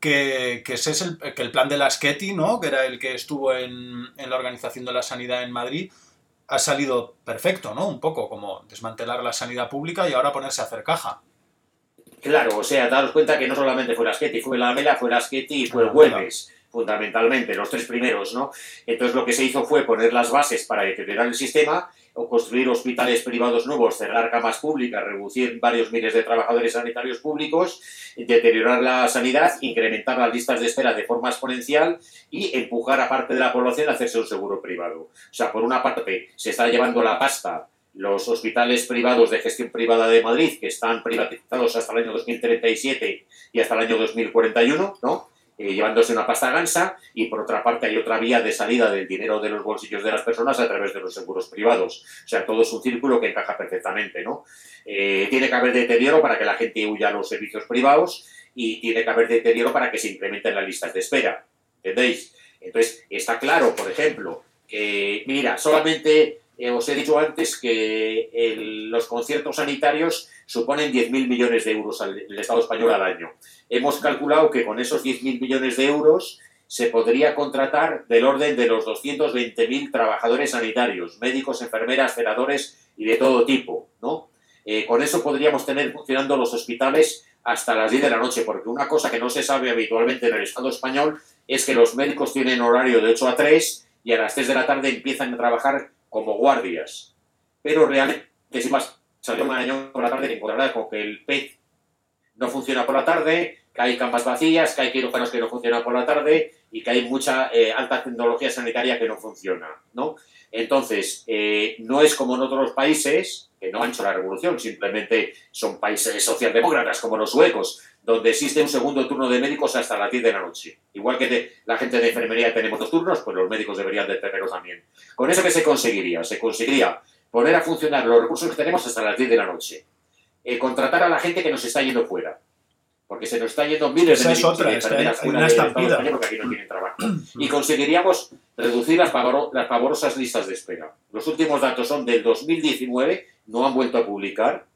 que ese es que el plan de Laschetti, ¿no? Que era el que estuvo en la Organización de la Sanidad en Madrid, ha salido perfecto, ¿no? Un poco como desmantelar la sanidad pública y ahora ponerse a hacer caja. Claro, o sea, daros cuenta que no solamente fue Laschetti, fue Lamela, fue Laschetti y fue Güemes, fundamentalmente, los tres primeros, ¿no? Entonces lo que se hizo fue poner las bases para deteriorar el sistema, o construir hospitales privados nuevos, cerrar camas públicas, reducir varios miles de trabajadores sanitarios públicos, deteriorar la sanidad, incrementar las listas de espera de forma exponencial y empujar a parte de la población a hacerse un seguro privado. O sea, por una parte se está llevando la pasta los hospitales privados de gestión privada de Madrid, que están privatizados hasta el año 2037 y hasta el año 2041, ¿no? Llevándose una pasta gansa, y por otra parte hay otra vía de salida del dinero de los bolsillos de las personas a través de los seguros privados. O sea, todo es un círculo que encaja perfectamente, ¿no? Tiene que haber deterioro para que la gente huya a los servicios privados, y tiene que haber deterioro para que se incrementen las listas de espera, ¿entendéis? Entonces, está claro, por ejemplo, que, mira, solamente os he dicho antes que los conciertos sanitarios suponen 10.000 millones de euros el Estado español al año. Hemos calculado que con esos 10.000 millones de euros se podría contratar del orden de los 220.000 trabajadores sanitarios, médicos, enfermeras, celadores y de todo tipo, ¿no? Con eso podríamos tener funcionando los hospitales hasta las 10 de la noche, porque una cosa que no se sabe habitualmente en el Estado español es que los médicos tienen horario de 8 a 3 y a las 3 de la tarde empiezan a trabajar como guardias. Pero realmente, si vas a un año por la tarde, te encontrarás con que el PET no funciona por la tarde, que hay camas vacías, que hay quirófanos que no funcionan por la tarde y que hay mucha alta tecnología sanitaria que no funciona, ¿no? Entonces, no es como en otros países, que no han hecho la revolución, simplemente son países socialdemócratas como los suecos, donde existe un segundo turno de médicos hasta las 10 de la noche. Igual que la gente de enfermería tenemos 2 turnos, pues los médicos deberían de tenerlos también. ¿Con eso qué se conseguiría? Se conseguiría poner a funcionar los recursos que tenemos hasta las 10 de la noche. Contratar a la gente que nos está yendo fuera. Porque se nos está yendo miles de médicos y enfermeras fuera del Estado español porque aquí no tienen trabajo. Y conseguiríamos reducir las pavorosas listas de espera. Los últimos datos son del 2019, no han vuelto a publicar,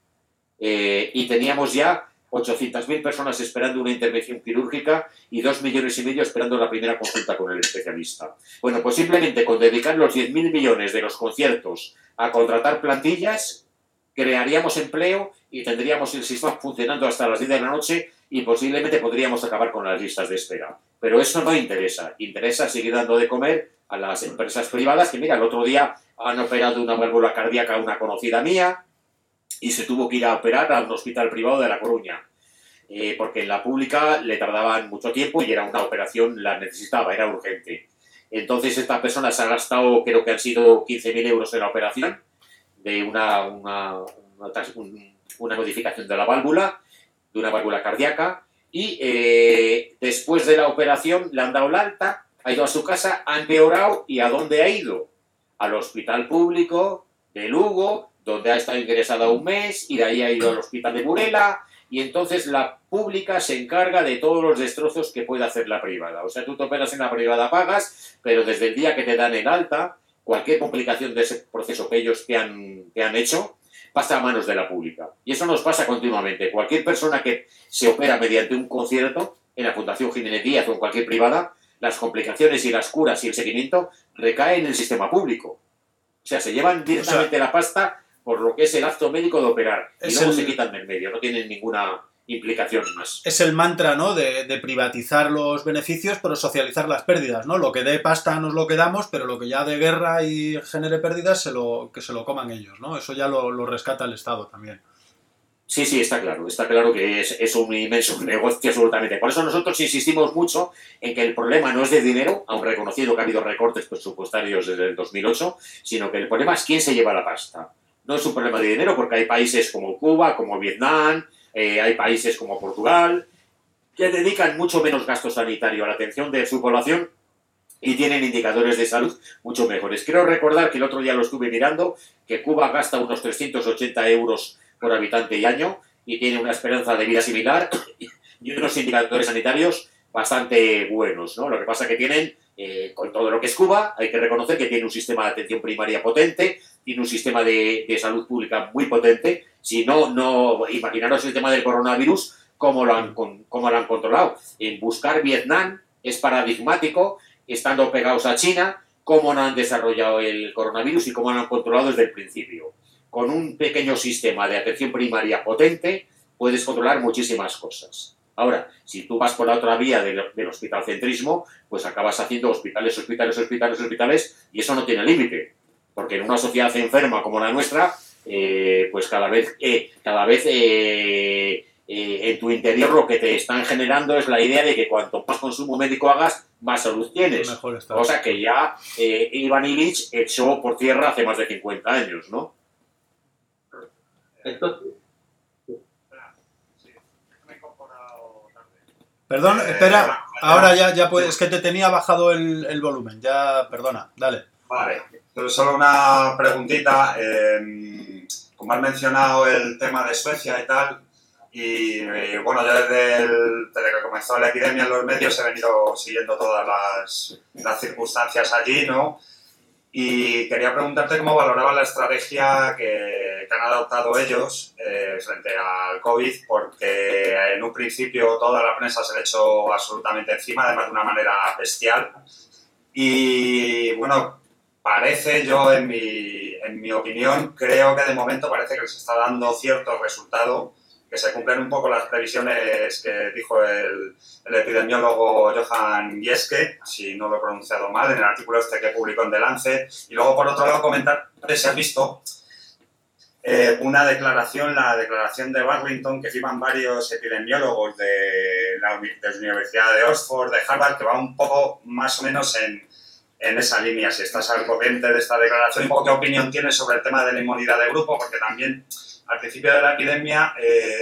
y teníamos ya 800.000 personas esperando una intervención quirúrgica y 2,5 millones esperando la primera consulta con el especialista. Bueno, pues simplemente con dedicar los 10.000 millones de los conciertos a contratar plantillas, crearíamos empleo y tendríamos el sistema funcionando hasta las 10 de la noche y posiblemente podríamos acabar con las listas de espera. Pero eso no interesa. Interesa seguir dando de comer a las empresas privadas que, mira, el otro día han operado una válvula cardíaca a una conocida mía y se tuvo que ir a operar a un hospital privado de La Coruña. Porque en la pública le tardaban mucho tiempo y era una operación, la necesitaba, era urgente. Entonces esta persona se ha gastado, creo que han sido 15.000 euros en la operación de una modificación de la válvula, de una válvula cardíaca, y después de la operación le han dado la alta, ha ido a su casa, ha empeorado, ¿y a dónde ha ido? Al hospital público de Lugo, donde ha estado ingresada un mes, y de ahí ha ido al hospital de Burela, y entonces la pública se encarga de todos los destrozos que puede hacer la privada. O sea, tú te operas en la privada, pagas, pero desde el día que te dan el alta, cualquier complicación de ese proceso que ellos te han hecho, pasa a manos de la pública. Y eso nos pasa continuamente. Cualquier persona que se opera mediante un concierto, en la Fundación Jiménez Díaz o en cualquier privada, las complicaciones y las curas y el seguimiento recaen en el sistema público. O sea, se llevan directamente la pasta por lo que es el acto médico de operar. Y luego se quitan del medio, no tienen ninguna implicación más. Es el mantra, ¿no? De privatizar los beneficios, pero socializar las pérdidas, ¿no? Lo que dé pasta nos lo quedamos, pero lo que ya dé guerra y genere pérdidas, que se lo coman ellos, ¿no? Eso ya lo rescata el Estado también. Sí, está claro que es un inmenso negocio absolutamente. Por eso nosotros insistimos mucho en que el problema no es de dinero, aun reconocido que ha habido recortes presupuestarios desde el 2008, sino que el problema es quién se lleva la pasta. No es un problema de dinero porque hay países como Cuba, como Vietnam, hay países como Portugal, que dedican mucho menos gasto sanitario a la atención de su población y tienen indicadores de salud mucho mejores. Creo recordar que el otro día lo estuve mirando, que Cuba gasta unos 380 euros por habitante y año y tiene una esperanza de vida similar y unos indicadores sanitarios bastante buenos, ¿no? Lo que pasa que tienen, con todo lo que es Cuba, hay que reconocer que tiene un sistema de atención primaria potente, tiene un sistema de salud pública muy potente. Si no, imaginaros el tema del coronavirus, cómo lo han controlado. En buscar Vietnam es paradigmático, estando pegados a China, cómo no han desarrollado el coronavirus y cómo lo han controlado desde el principio. Con un pequeño sistema de atención primaria potente puedes controlar muchísimas cosas. Ahora, si tú vas por la otra vía del hospitalcentrismo, pues acabas haciendo hospitales y eso no tiene límite. Porque en una sociedad enferma como la nuestra, pues cada vez en tu interior lo que te están generando es la idea de que cuanto más consumo médico hagas, más salud tienes. Cosa que ya Ivan Illich echó por tierra hace más de 50 años, ¿no? Perdón, espera, ahora ya puedes, es que te tenía bajado el volumen, ya, perdona, dale. Vale, entonces solo una preguntita, como has mencionado el tema de Suecia y tal, y bueno, yo desde que comenzó la epidemia en los medios he venido siguiendo todas las circunstancias allí, ¿no? Y quería preguntarte cómo valorabas la estrategia que han adoptado ellos frente al COVID, porque en un principio toda la prensa se le echó absolutamente encima, además de una manera bestial. Y bueno, parece, yo en mi opinión, creo que de momento parece que les está dando cierto resultado, que se cumplen un poco las previsiones que dijo el epidemiólogo Johan Gieske, si no lo he pronunciado mal, en el artículo este que publicó en The Lancet. Y luego, por otro lado, comentar si has visto una declaración, la declaración de Barrington, que firman varios epidemiólogos de la Universidad de Oxford, de Harvard, que va un poco más o menos en esa línea. Si estás al corriente de esta declaración, un poco qué opinión tienes sobre el tema de la inmunidad de grupo, porque también al principio de la epidemia,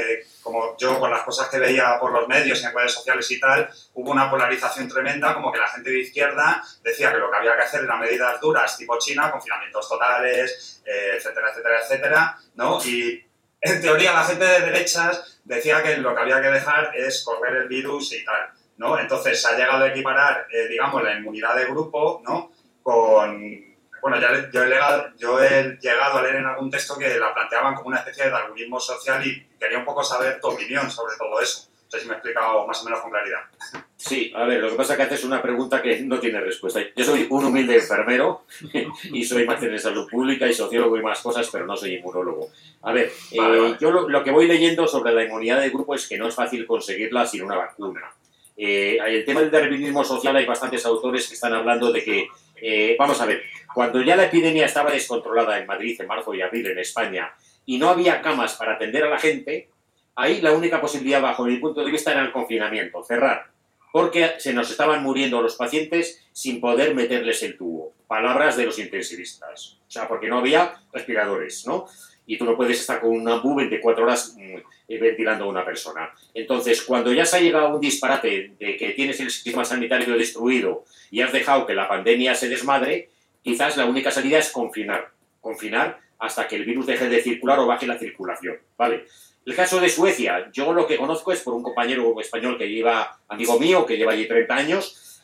como yo con las cosas que veía por los medios y en redes sociales y tal, hubo una polarización tremenda, como que la gente de izquierda decía que lo que había que hacer eran medidas duras tipo China, confinamientos totales, etcétera, etcétera, etcétera, ¿no? Y en teoría la gente de derechas decía que lo que había que dejar es correr el virus y tal, ¿no? Entonces se ha llegado a equiparar, digamos, la inmunidad de grupo, ¿no? Con... Bueno, yo he llegado a leer en algún texto que la planteaban como una especie de darwinismo social y quería un poco saber tu opinión sobre todo eso. No sé si me he explicado más o menos con claridad. Sí, a ver, lo que pasa es que haces una pregunta que no tiene respuesta. Yo soy un humilde enfermero y soy máster en salud pública y sociólogo y más cosas, pero no soy inmunólogo. A ver, yo lo que voy leyendo sobre la inmunidad de grupo es que no es fácil conseguirla sin una vacuna. El tema del darwinismo social, hay bastantes autores que están hablando de que, vamos a ver, cuando ya la epidemia estaba descontrolada en Madrid en marzo y abril en España y no había camas para atender a la gente, ahí la única posibilidad bajo mi punto de vista era el confinamiento, cerrar, porque se nos estaban muriendo los pacientes sin poder meterles el tubo. Palabras de los intensivistas. O sea, porque no había respiradores, ¿no? Y tú no puedes estar con un ambú 24 horas ventilando a una persona. Entonces, cuando ya se ha llegado a un disparate de que tienes el sistema sanitario destruido y has dejado que la pandemia se desmadre, quizás la única salida es confinar. Confinar hasta que el virus deje de circular o baje la circulación, ¿vale? El caso de Suecia, yo lo que conozco es por un compañero español que lleva, amigo mío, que lleva allí 30 años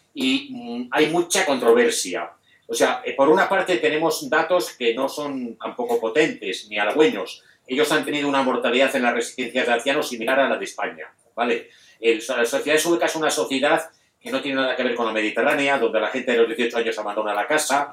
y hay mucha controversia. O sea, por una parte tenemos datos que no son tampoco potentes ni halagüeños. Ellos han tenido una mortalidad en las residencias de ancianos similar a la de España, ¿vale? La sociedad sueca es una sociedad que no tiene nada que ver con la Mediterránea, donde la gente de los 18 años abandona la casa.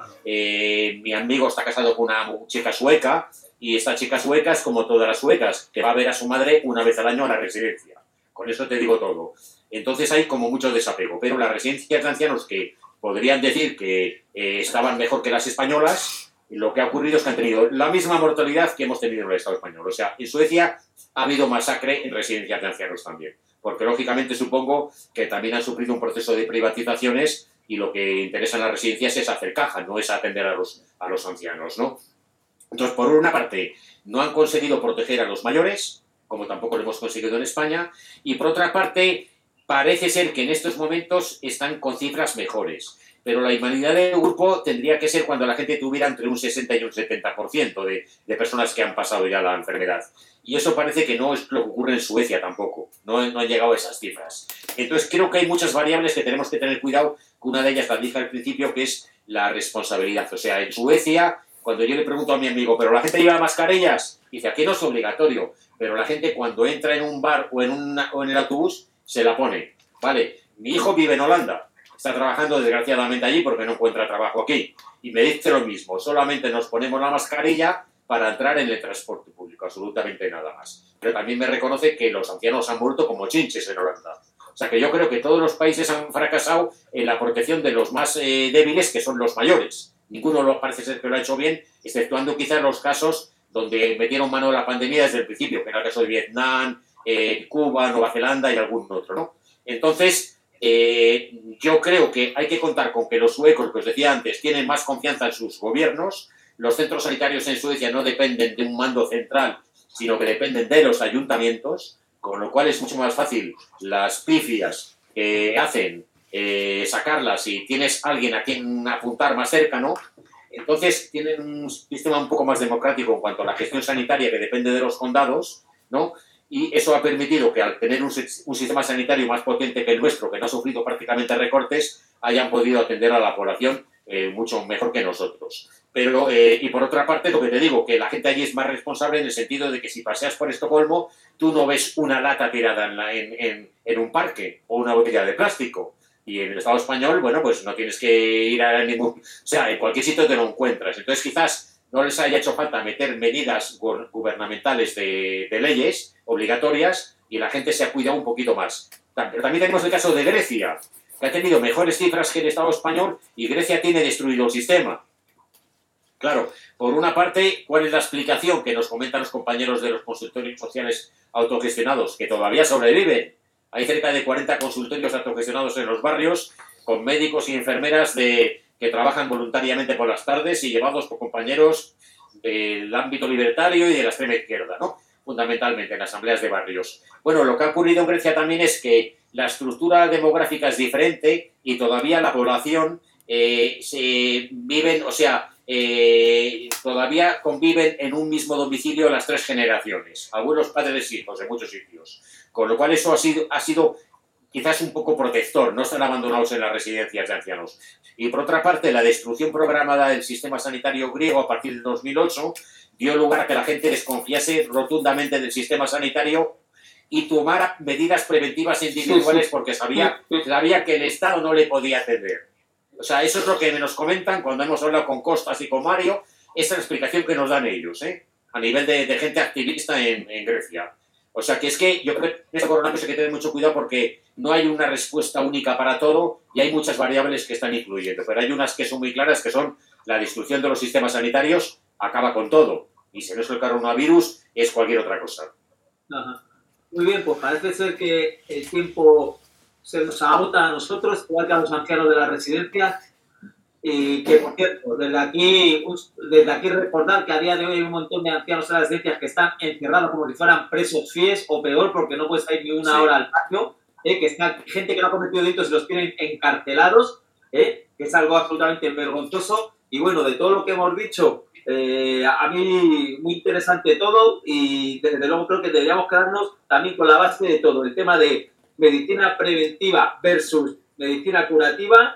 Mi amigo está casado con una chica sueca y esta chica sueca es como todas las suecas, que va a ver a su madre una vez al año a la residencia. Con eso te digo todo. Entonces hay como mucho desapego, pero las residencias de ancianos que podrían decir que estaban mejor que las españolas, lo que ha ocurrido es que han tenido la misma mortalidad que hemos tenido en el Estado español. O sea, en Suecia ha habido masacre en residencias de ancianos también, porque lógicamente supongo que también han sufrido un proceso de privatizaciones y lo que interesa en las residencias es hacer caja, no es atender a los ancianos, ¿no? Entonces, por una parte, no han conseguido proteger a los mayores, como tampoco lo hemos conseguido en España, y por otra parte, parece ser que en estos momentos están con cifras mejores. Pero la inmunidad de grupo tendría que ser cuando la gente tuviera entre un 60 y un 70% de personas que han pasado ya la enfermedad. Y eso parece que no es lo que ocurre en Suecia tampoco. No han llegado a esas cifras. Entonces creo que hay muchas variables que tenemos que tener cuidado. Una de ellas la dije al principio, que es la responsabilidad. O sea, en Suecia Cuando yo le pregunto a mi amigo, ¿pero la gente lleva mascarillas? Dice, aquí no es obligatorio, pero la gente cuando entra en un bar o en el autobús se la pone. Vale, mi hijo vive en Holanda, está trabajando desgraciadamente allí porque no encuentra trabajo aquí. Y me dice lo mismo, solamente nos ponemos la mascarilla para entrar en el transporte público, absolutamente nada más. Pero también me reconoce que los ancianos han vuelto como chinches en Holanda. O sea que yo creo que todos los países han fracasado en la protección de los más débiles, que son los mayores. Ninguno los parece ser que lo ha hecho bien, exceptuando quizás los casos donde metieron mano a la pandemia desde el principio, que era el caso de Vietnam, Cuba, Nueva Zelanda y algún otro, ¿no? Entonces, yo creo que hay que contar con que los suecos, que os decía antes, tienen más confianza en sus gobiernos. Los centros sanitarios en Suecia no dependen de un mando central, sino que dependen de los ayuntamientos, con lo cual es mucho más fácil las pifias que hacen sacarlas si tienes alguien a quien apuntar más cercano. Entonces tienen un sistema un poco más democrático en cuanto a la gestión sanitaria, que depende de los condados, ¿no? Y eso ha permitido que al tener un sistema sanitario más potente que el nuestro, que no ha sufrido prácticamente recortes, hayan podido atender a la población mucho mejor que nosotros. Pero, y por otra parte, lo que te digo, que la gente allí es más responsable en el sentido de que si paseas por Estocolmo, tú no ves una lata tirada en un parque o una botella de plástico. Y en el Estado español, bueno, pues no tienes que ir a ningún... O sea, en cualquier sitio te lo encuentras. Entonces, quizás no les haya hecho falta meter medidas gubernamentales de leyes obligatorias y la gente se ha cuidado un poquito más. Pero también tenemos el caso de Grecia, que ha tenido mejores cifras que el Estado español y Grecia tiene destruido el sistema. Claro, por una parte, ¿cuál es la explicación que nos comentan los compañeros de los consultorios sociales autogestionados que todavía sobreviven? Hay cerca de 40 consultorios autogestionados en los barrios con médicos y enfermeras que trabajan voluntariamente por las tardes y llevados por compañeros del ámbito libertario y de la extrema izquierda, ¿no? Fundamentalmente en las asambleas de barrios. Bueno, lo que ha ocurrido en Grecia también es que la estructura demográfica es diferente y todavía la población todavía conviven en un mismo domicilio las 3 generaciones, abuelos, padres, hijos, en muchos sitios. Con lo cual eso ha sido quizás un poco protector, no están abandonados en las residencias de ancianos. Y por otra parte, la destrucción programada del sistema sanitario griego a partir del 2008 dio lugar a que la gente desconfiase rotundamente del sistema sanitario y tomara medidas preventivas individuales porque sabía que el Estado no le podía atender. O sea, eso es lo que nos comentan cuando hemos hablado con Costas y con Mario, esa es la explicación que nos dan ellos, a nivel de gente activista en Grecia. O sea, que es que yo creo que en este coronavirus hay que tener mucho cuidado porque no hay una respuesta única para todo y hay muchas variables que están influyendo, pero hay unas que son muy claras, que son la destrucción de los sistemas sanitarios, acaba con todo, y si no es el coronavirus, es cualquier otra cosa. Ajá. Muy bien, pues parece ser que el tiempo se nos agota a nosotros, igual que a los ancianos de la residencia, y que, por cierto, desde aquí recordar que a día de hoy hay un montón de ancianos en las residencias que están encerrados como si fueran presos fies o peor, porque no puedes ir ni una hora al patio, que está gente que no ha cometido delitos y los tienen encarcelados, que es algo absolutamente vergonzoso. Y bueno, de todo lo que hemos dicho, a mí muy interesante todo y desde luego creo que deberíamos quedarnos también con la base de todo, el tema de medicina preventiva versus medicina curativa.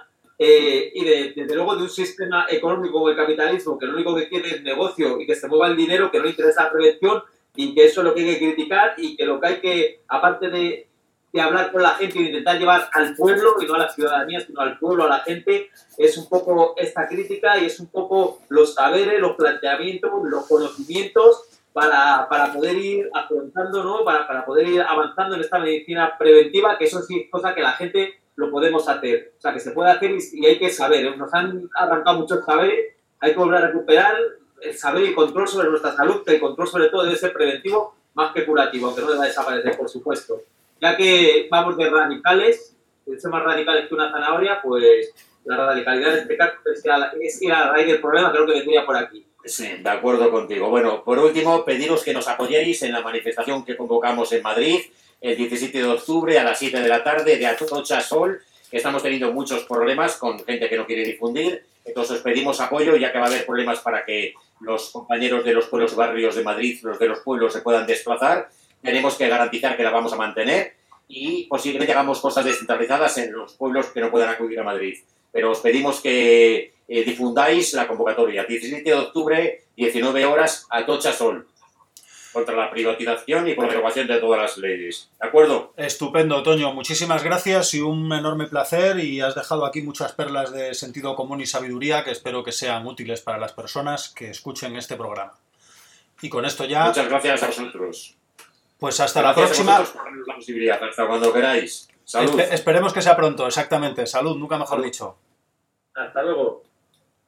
Y desde luego de un sistema económico como el capitalismo que lo único que quiere es negocio y que se mueva el dinero, que no le interesa la prevención y que eso es lo que hay que criticar y que lo que hay que, aparte de hablar con la gente y intentar llevar al pueblo y no a la ciudadanía, sino al pueblo, a la gente, es un poco esta crítica y es un poco los saberes, los planteamientos, los conocimientos para poder ir afrontando, ¿no? Para poder ir avanzando en esta medicina preventiva, que eso sí es cosa que la gente lo podemos hacer. O sea, que se puede hacer y hay que saber. Nos han arrancado muchos saberes, hay que volver a recuperar el saber y el control sobre nuestra salud, que el control sobre todo debe ser preventivo más que curativo, aunque no deba desaparecer, por supuesto. Ya que vamos de radicales, de ser más radicales que una zanahoria, pues la radicalidad en este caso es ir a la raíz del problema, creo que vendría por aquí. Sí, de acuerdo contigo. Bueno, por último, pediros que nos apoyéis en la manifestación que convocamos en Madrid el 17 de octubre a las 7 de la tarde de Atocha Sol, que estamos teniendo muchos problemas con gente que no quiere difundir. Entonces os pedimos apoyo, ya que va a haber problemas para que los compañeros de los pueblos y barrios de Madrid, los de los pueblos, se puedan desplazar. Tenemos que garantizar que la vamos a mantener y posiblemente hagamos cosas descentralizadas en los pueblos que no puedan acudir a Madrid. pero os pedimos que difundáis la convocatoria. 17 de octubre, 19 horas, Atocha Sol, contra la privatización y por la derogación de todas las leyes. ¿De acuerdo? Estupendo, Toño. Muchísimas gracias y un enorme placer, y has dejado aquí muchas perlas de sentido común y sabiduría que espero que sean útiles para las personas que escuchen este programa. Y con esto ya... Muchas gracias a vosotros. Pues hasta Gracias la próxima. a vosotros por darnos la posibilidad. Hasta cuando queráis. Salud. Esperemos que sea pronto, exactamente. Salud, nunca mejor dicho. Hasta luego.